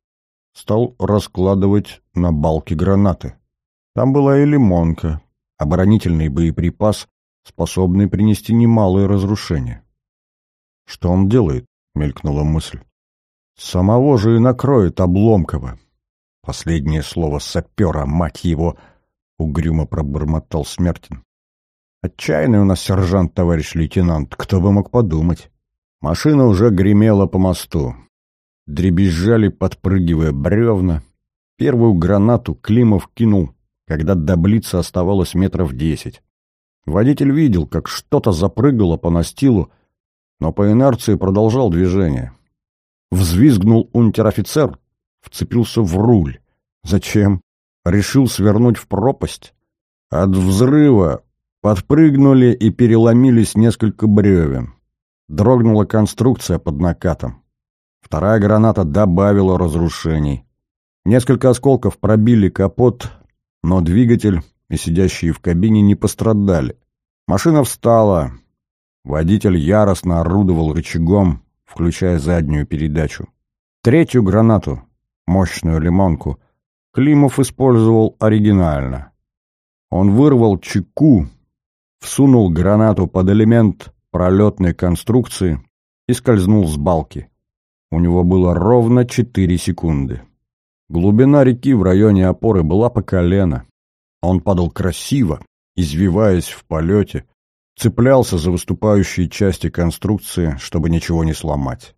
стал раскладывать на балке гранаты. Там была и лимонка, оборонительный боеприпас, способный принести немалые разрушения. «Что он делает?» — мелькнула мысль. «Самого же и накроет Обломкова». Последнее слово сапера, мать его, — угрюмо пробормотал Смертин. «Отчаянный у нас сержант, товарищ лейтенант, кто бы мог подумать». Машина уже гремела по мосту. Дребезжали, подпрыгивая бревна. Первую гранату Климов кинул, когда до блица оставалось 10 метров. Водитель видел, как что-то запрыгало по настилу, но по инерции продолжал движение. Взвизгнул унтер-офицер, вцепился в руль. Зачем? Решил свернуть в пропасть? От взрыва подпрыгнули и переломились несколько бревен. Дрогнула конструкция под накатом. Вторая граната добавила разрушений. Несколько осколков пробили капот, но двигатель и сидящие в кабине не пострадали. Машина встала. Водитель яростно орудовал рычагом, включая заднюю передачу. Третью гранату, мощную лимонку, Климов использовал оригинально. Он вырвал чеку, всунул гранату под элемент пролетной конструкции и скользнул с балки. У него было ровно 4 секунды. Глубина реки в районе опоры была по колено. Он падал красиво, извиваясь в полете, цеплялся за выступающие части конструкции, чтобы ничего не сломать.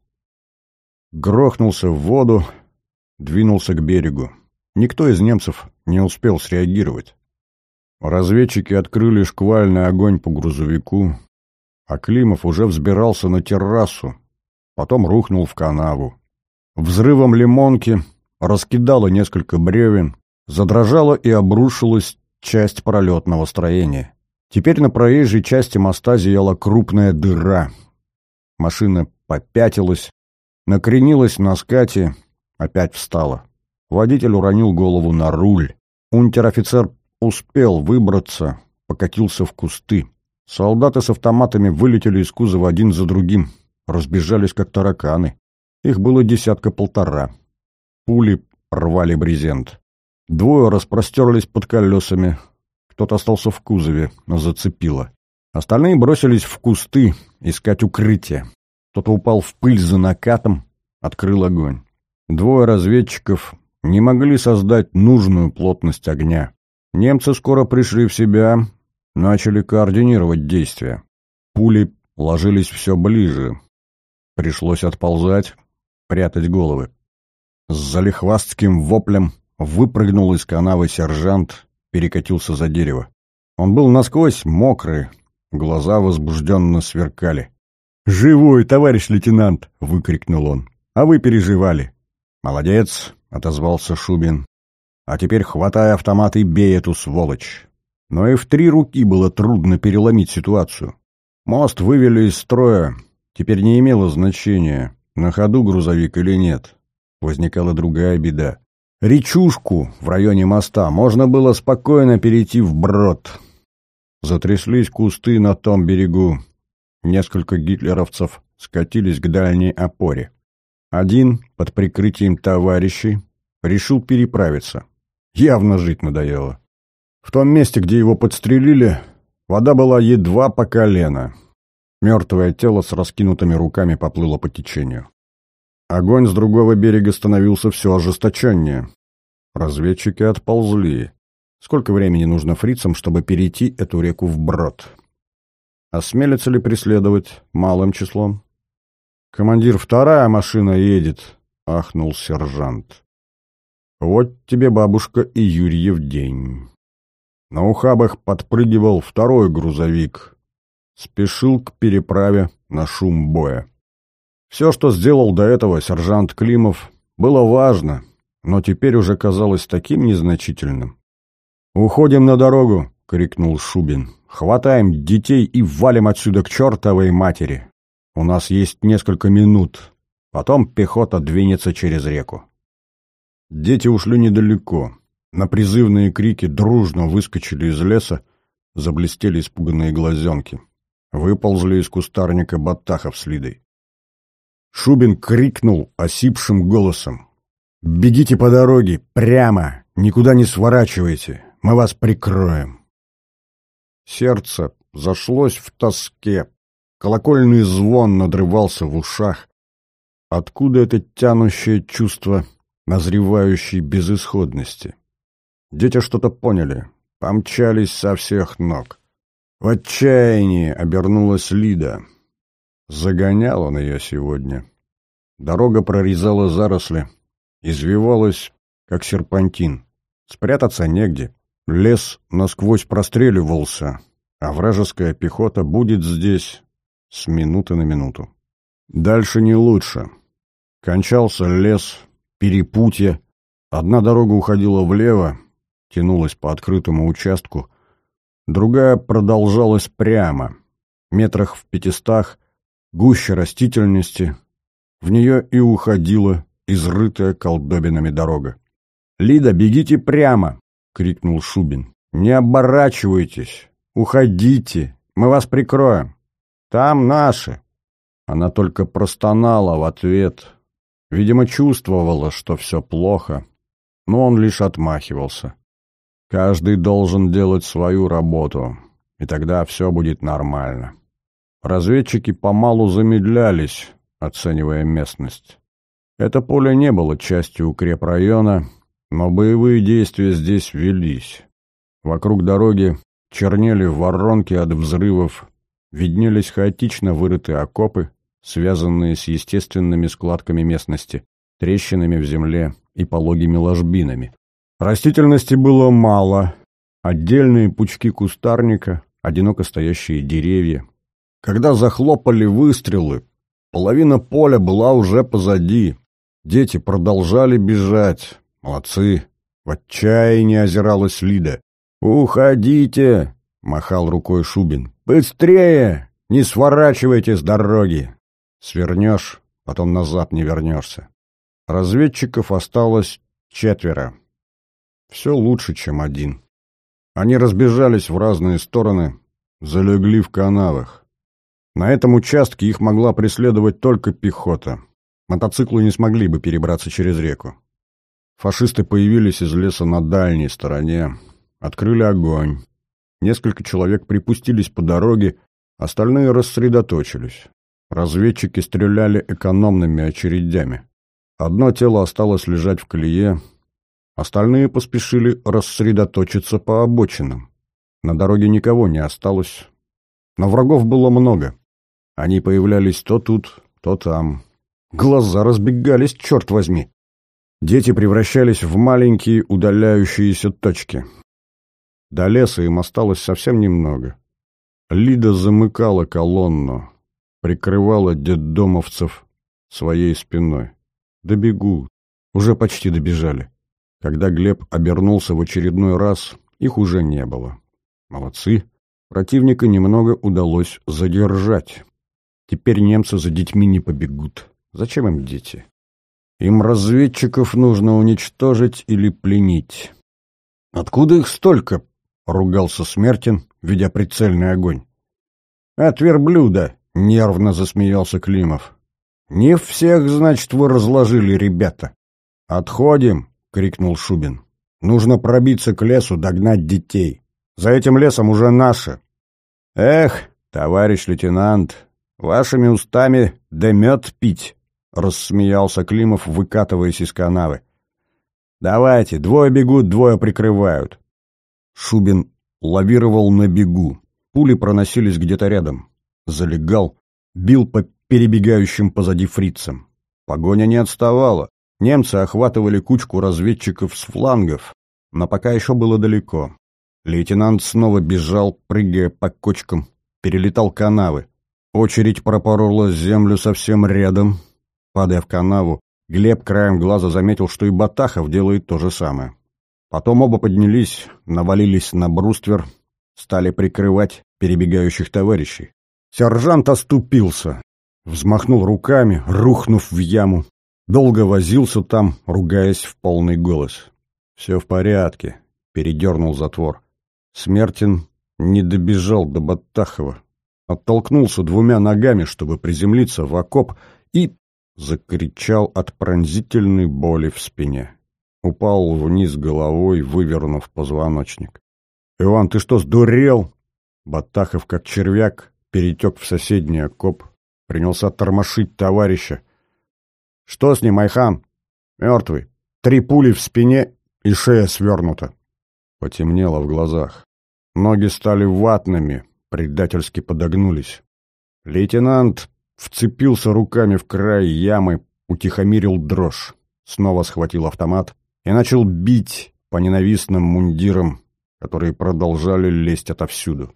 Грохнулся в воду, двинулся к берегу. Никто из немцев не успел среагировать. Разведчики открыли шквальный огонь по грузовику, а Климов уже взбирался на террасу, потом рухнул в канаву. Взрывом лимонки раскидало несколько бревен, задрожала и обрушилась часть пролетного строения. Теперь на проезжей части моста зияла крупная дыра. Машина попятилась, накренилась на скате, опять встала. Водитель уронил голову на руль. Унтер-офицер успел выбраться, покатился в кусты. Солдаты с автоматами вылетели из кузова один за другим, разбежались как тараканы. Их было 1.5. Пули рвали брезент. 2 распростерлись под колесами. Кто-то остался в кузове, но зацепило. Остальные бросились в кусты искать укрытие. Кто-то упал в пыль за накатом, открыл огонь. 2 разведчиков не могли создать нужную плотность огня. Немцы скоро пришли в себя, начали координировать действия. Пули ложились все ближе. Пришлось отползать, прятать головы. С залихвастским воплем выпрыгнул из канавы сержант, перекатился за дерево. Он был насквозь мокрый, глаза возбужденно сверкали. «Живой, товарищ лейтенант!» — выкрикнул он. «А вы переживали!» «Молодец!» — отозвался Шубин. «А теперь хватай автомат и бей эту сволочь». Но и в 3 руки было трудно переломить ситуацию. Мост вывели из строя. Теперь не имело значения, на ходу грузовик или нет. Возникала другая беда. Речушку в районе моста можно было спокойно перейти вброд. Затряслись кусты на том берегу. Несколько гитлеровцев скатились к дальней опоре. Один, под прикрытием товарищей, решил переправиться. Явно жить надоело. В том месте, где его подстрелили, вода была едва по колено. Мертвое тело с раскинутыми руками поплыло по течению. Огонь с другого берега становился все ожесточеннее. Разведчики отползли. Сколько времени нужно фрицам, чтобы перейти эту реку вброд? Осмелятся ли преследовать малым числом? «Командир, 2-я машина едет», — ахнул сержант. «Вот тебе, бабушка, и Юрьев день». На ухабах подпрыгивал 2-й грузовик. Спешил к переправе на шум боя. Все, что сделал до этого сержант Климов, было важно, но теперь уже казалось таким незначительным. «Уходим на дорогу!» — крикнул Шубин. «Хватаем детей и валим отсюда к чертовой матери! У нас есть несколько минут, потом пехота двинется через реку». Дети ушли недалеко. На призывные крики дружно выскочили из леса, заблестели испуганные глазенки. Выползли из кустарника Батахов с Лидой. Шубин крикнул осипшим голосом: «Бегите по дороге, прямо, никуда не сворачивайте, мы вас прикроем». Сердце зашлось в тоске, колокольный звон надрывался в ушах. Откуда это тянущее чувство назревающей безысходности? Дети что-то поняли, помчались со всех ног. В отчаянии обернулась Лида. Загонял он ее сегодня. Дорога прорезала заросли, извивалась, как серпантин. Спрятаться негде. Лес насквозь простреливался, а вражеская пехота будет здесь с минуты на минуту. Дальше не лучше. Кончался лес, перепутье. Одна дорога уходила влево, тянулась по открытому участку, другая продолжалась прямо. Метрах в 500 гуще растительности, в нее и уходила изрытая колдобинами дорога. «Лида, бегите прямо!» — крикнул Шубин. «Не оборачивайтесь! Уходите! Мы вас прикроем! Там наши!» Она только простонала в ответ. Видимо, чувствовала, что все плохо, но он лишь отмахивался. Каждый должен делать свою работу, и тогда все будет нормально. Разведчики помалу замедлялись, оценивая местность. Это поле не было частью укрепрайона, но боевые действия здесь велись. Вокруг дороги чернели воронки от взрывов, виднелись хаотично вырытые окопы, связанные с естественными складками местности, трещинами в земле и пологими ложбинами. Растительности было мало, отдельные пучки кустарника, одиноко стоящие деревья. Когда захлопали выстрелы, половина поля была уже позади. Дети продолжали бежать. Молодцы. В отчаянии озиралась Лида. «Уходите!» — махал рукой Шубин. «Быстрее! Не сворачивайте с дороги! Свернешь, потом назад не вернешься». Разведчиков осталось 4. Все лучше, чем 1. Они разбежались в разные стороны, залегли в канавах. На этом участке их могла преследовать только пехота. Мотоциклы не смогли бы перебраться через реку. Фашисты появились из леса на дальней стороне, открыли огонь. Несколько человек припустились по дороге, остальные рассредоточились. Разведчики стреляли экономными очередями. Одно тело осталось лежать в колее, остальные поспешили рассредоточиться по обочинам. На дороге никого не осталось, но врагов было много. Они появлялись то тут, то там. Глаза разбегались, черт возьми. Дети превращались в маленькие удаляющиеся точки. До леса им осталось совсем немного. Лида замыкала колонну, прикрывала детдомовцев своей спиной. Добегут. Уже почти добежали. Когда Глеб обернулся в очередной раз, их уже не было. Молодцы. Противника немного удалось задержать. Теперь немцы за детьми не побегут. Зачем им дети? Им разведчиков нужно уничтожить или пленить. «Откуда их столько?» — ругался Смертин, ведя прицельный огонь. «От верблюда!» — нервно засмеялся Климов. «Не всех, значит, вы разложили, ребята!» «Отходим!» — крикнул Шубин. «Нужно пробиться к лесу, догнать детей. За этим лесом уже наши!» «Эх, товарищ лейтенант, вашими устами да мед пить!» — рассмеялся Климов, выкатываясь из канавы. «Давайте, двое бегут, двое прикрывают». Шубин лавировал на бегу. Пули проносились где-то рядом. Залегал, бил по перебегающим позади фрицам. Погоня не отставала. Немцы охватывали кучку разведчиков с флангов, но пока еще было далеко. Лейтенант снова бежал, прыгая по кочкам, перелетал канавы. Очередь пропорола землю совсем рядом. Падая в канаву, Глеб краем глаза заметил, что и Батахов делает то же самое. Потом оба поднялись, навалились на бруствер, стали прикрывать перебегающих товарищей. Сержант оступился, взмахнул руками, рухнув в яму. Долго возился там, ругаясь в полный голос. «Все в порядке», — передернул затвор. Смертин не добежал до Батахова. Оттолкнулся двумя ногами, чтобы приземлиться в окоп, и закричал от пронзительной боли в спине. Упал вниз головой, вывернув позвоночник. «Иван, ты что, сдурел?» Батахов, как червяк, перетек в соседний окоп, принялся тормошить товарища. «Что с ним, Айхан?» «Мертвый. 3 пули в спине и шея свернута». Потемнело в глазах. Ноги стали ватными, предательски подогнулись. Лейтенант вцепился руками в край ямы, утихомирил дрожь, снова схватил автомат и начал бить по ненавистным мундирам, которые продолжали лезть отовсюду.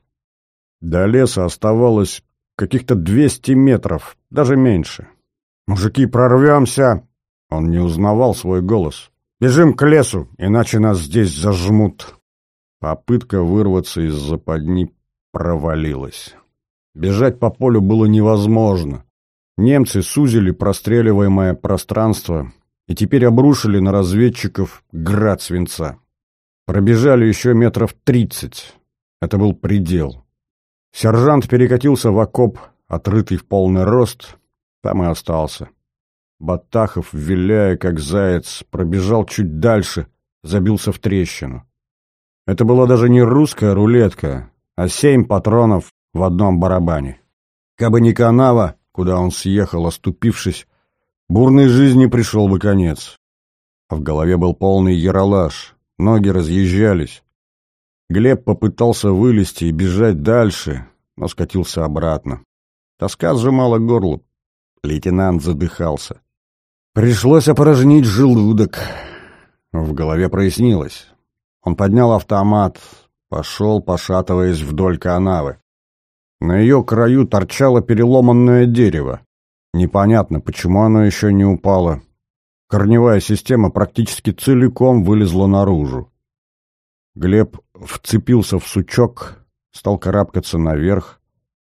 До леса оставалось каких-то 200 метров, даже меньше. «Мужики, прорвемся!» Он не узнавал свой голос. «Бежим к лесу, иначе нас здесь зажмут!» Попытка вырваться из западни провалилась. Бежать по полю было невозможно. Немцы сузили простреливаемое пространство и теперь обрушили на разведчиков град свинца. Пробежали еще метров 30. Это был предел. Сержант перекатился в окоп, отрытый в полный рост, там и остался. Батахов, виляя как заяц, пробежал чуть дальше, забился в трещину. Это была даже не русская рулетка, а 7 патронов в одном барабане. Кабы не канава, куда он съехал, оступившись, бурной жизни пришел бы конец. А в голове был полный яролаж, ноги разъезжались. Глеб попытался вылезти и бежать дальше, но скатился обратно. Тоска сжимала горло. Лейтенант задыхался. Пришлось опорожнить желудок. В голове прояснилось. Он поднял автомат, пошел, пошатываясь вдоль канавы. На ее краю торчало переломанное дерево. Непонятно, почему оно еще не упало. Корневая система практически целиком вылезла наружу. Глеб вцепился в сучок, стал карабкаться наверх.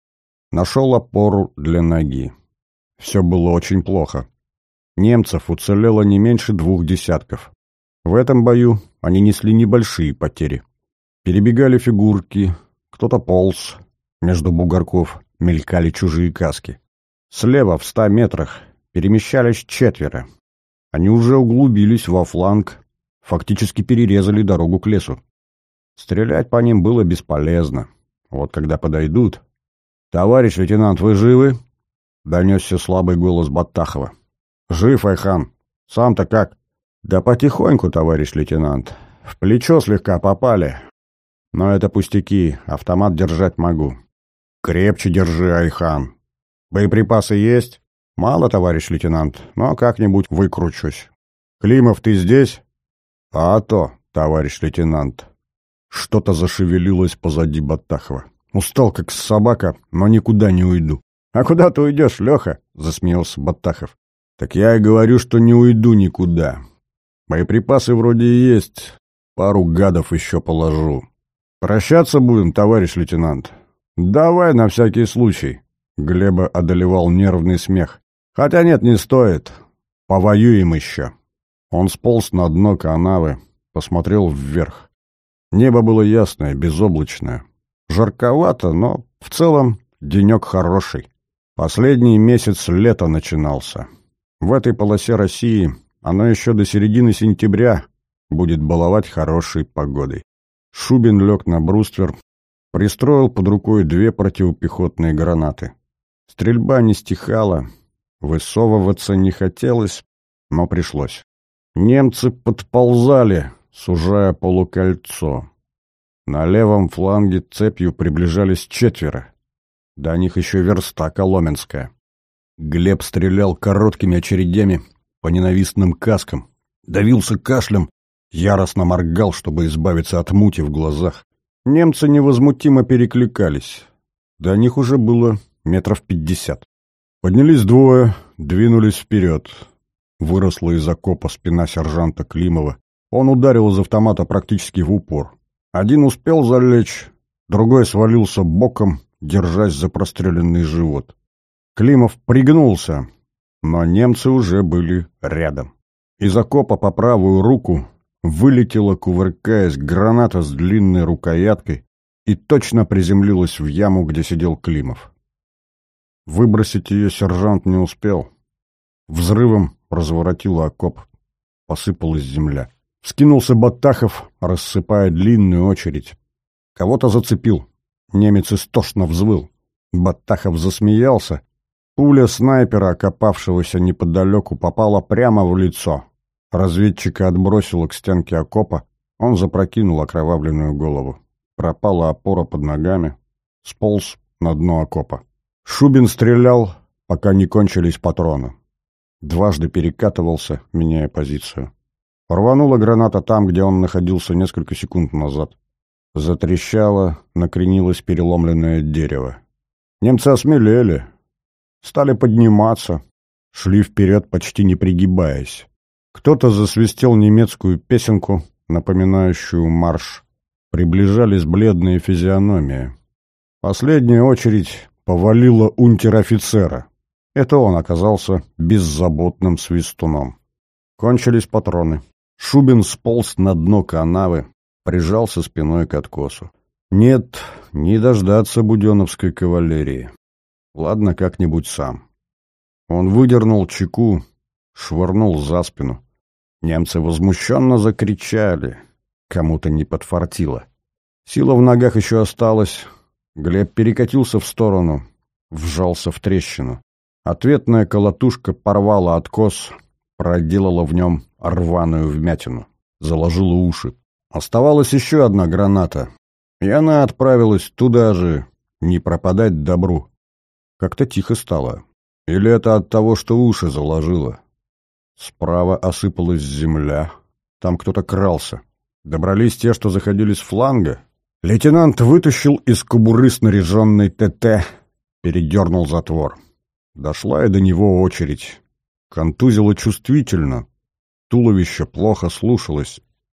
Нашел опору для ноги. Все было очень плохо. Немцев уцелело не меньше 2 десятков. В этом бою они несли небольшие потери. Перебегали фигурки, кто-то полз. Между бугорков мелькали чужие каски. Слева, в 100 метрах, перемещались 4. Они уже углубились во фланг, фактически перерезали дорогу к лесу. Стрелять по ним было бесполезно. Вот когда подойдут... «Товарищ лейтенант, вы живы?» — донесся слабый голос Батахова. «Жив, Айхан. Сам-то как?» «Да потихоньку, товарищ лейтенант. В плечо слегка попали. Но это пустяки, автомат держать могу». «Крепче держи, Айхан. Боеприпасы есть?» «Мало, товарищ лейтенант, но как-нибудь выкручусь». «Климов, ты здесь?» «А то, товарищ лейтенант». Что-то зашевелилось позади Батахова. «Устал, как собака, но никуда не уйду». «А куда ты уйдешь, Леха?» — засмеялся Батахов. «Так я и говорю, что не уйду никуда. Боеприпасы вроде и есть. Пару гадов еще положу. Прощаться будем, товарищ лейтенант? Давай на всякий случай. Глеба одолевал нервный смех. Хотя нет, не стоит. Повоюем еще. Он сполз на дно канавы, посмотрел вверх. Небо было ясное, безоблачное. Жарковато, но в целом денек хороший. Последний месяц лета начинался. В этой полосе России оно еще до середины сентября будет баловать хорошей погодой. Шубин лег на бруствер, пристроил под рукой 2 противопехотные гранаты. Стрельба не стихала, высовываться не хотелось, но пришлось. Немцы подползали, сужая полукольцо. На левом фланге цепью приближались 4. До них еще верста Коломенская. Глеб стрелял короткими очередями по ненавистным каскам, давился кашлем, яростно моргал, чтобы избавиться от мути в глазах. Немцы невозмутимо перекликались. До них уже было 50 метров. Поднялись 2, двинулись вперед. Выросла из окопа спина сержанта Климова. Он ударил из автомата практически в упор. Один успел залечь, другой свалился боком, держась за простреленный живот. Климов пригнулся, но немцы уже были рядом. Из окопа по правую руку вылетела, кувыркаясь, граната с длинной рукояткой и точно приземлилась в яму, где сидел Климов. Выбросить ее сержант не успел. Взрывом разворотило окоп. Посыпалась земля. Вскинулся Батахов, рассыпая длинную очередь. Кого-то зацепил. Немец истошно взвыл. Батахов засмеялся. Пуля снайпера, окопавшегося неподалеку, попала прямо в лицо. Разведчика отбросило к стенке окопа. Он запрокинул окровавленную голову. Пропала опора под ногами. Сполз на дно окопа. Шубин стрелял, пока не кончились патроны. Дважды перекатывался, меняя позицию. Рванула граната там, где он находился несколько секунд назад. Затрещало, накренилось переломленное дерево. Немцы осмелели. Стали подниматься. Шли вперед, почти не пригибаясь. Кто-то засвистел немецкую песенку, напоминающую марш. Приближались бледные физиономии. Последняя очередь повалила унтер-офицера. Это он оказался беззаботным свистуном. Кончились патроны. Шубин сполз на дно канавы, прижался спиной к откосу. Нет, не дождаться буденовской кавалерии. Ладно, как-нибудь сам. Он выдернул чеку, швырнул за спину. Немцы возмущенно закричали. Кому-то не подфартило. Сила в ногах еще осталась. Глеб перекатился в сторону, вжался в трещину. Ответная колотушка порвала откос, проделала в нем рваную вмятину, заложила уши. Оставалась еще одна граната, и она отправилась туда же, не пропадать добру. Как-то тихо стало. Или это от того, что уши заложило? Справа осыпалась земля. Там кто-то крался. Добрались те, что заходили с фланга. Лейтенант вытащил из кобуры снаряженный ТТ, передернул затвор. Дошла и до него очередь. Контузило чувствительно. Туловище плохо слушалось.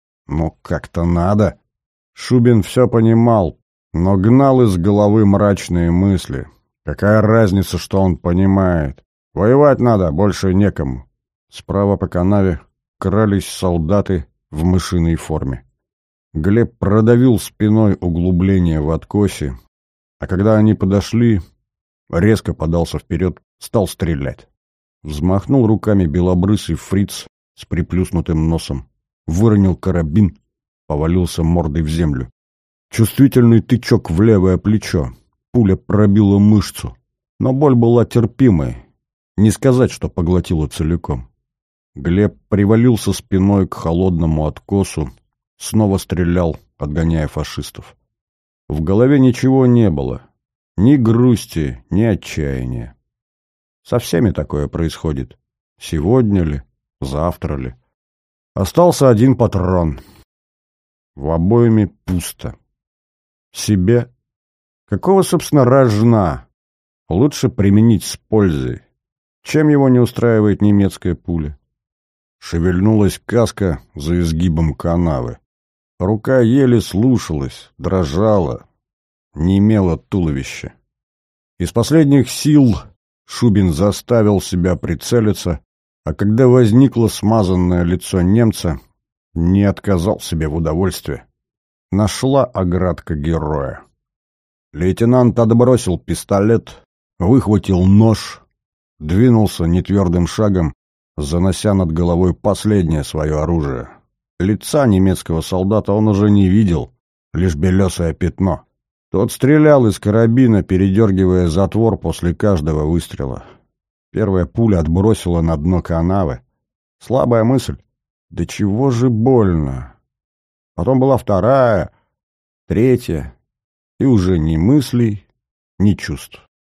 Но как-то надо. Шубин все понимал, но гнал из головы мрачные мысли. Какая разница, что он понимает? Воевать надо, больше некому. Справа по канаве крались солдаты в мышиной форме. Глеб продавил спиной углубление в откосе, а когда они подошли, резко подался вперед, стал стрелять. Взмахнул руками белобрысый фриц с приплюснутым носом, выронил карабин, повалился мордой в землю. Чувствительный тычок в левое плечо. Пуля пробила мышцу, но боль была терпимой. Не сказать, что поглотила целиком. Глеб привалился спиной к холодному откосу, снова стрелял, отгоняя фашистов. В голове ничего не было. Ни грусти, ни отчаяния. Со всеми такое происходит. Сегодня ли, завтра ли. Остался один патрон. В обойме пусто. Себе? Какого, собственно, рожна? Лучше применить с пользой. Чем его не устраивает немецкая пуля? Шевельнулась каска за изгибом канавы. Рука еле слушалась, дрожала, немело туловище. Из последних сил Шубин заставил себя прицелиться, а когда возникло смазанное лицо немца, не отказал себе в удовольствии. Нашла оградка героя. Лейтенант отбросил пистолет, выхватил нож, двинулся нетвердым шагом, занося над головой последнее свое оружие. Лица немецкого солдата он уже не видел, лишь белесое пятно. Тот стрелял из карабина, передергивая затвор после каждого выстрела. Первая пуля отбросила на дно канавы. Слабая мысль. Да чего же больно. Потом была вторая, третья, и уже ни мыслей, ни чувств.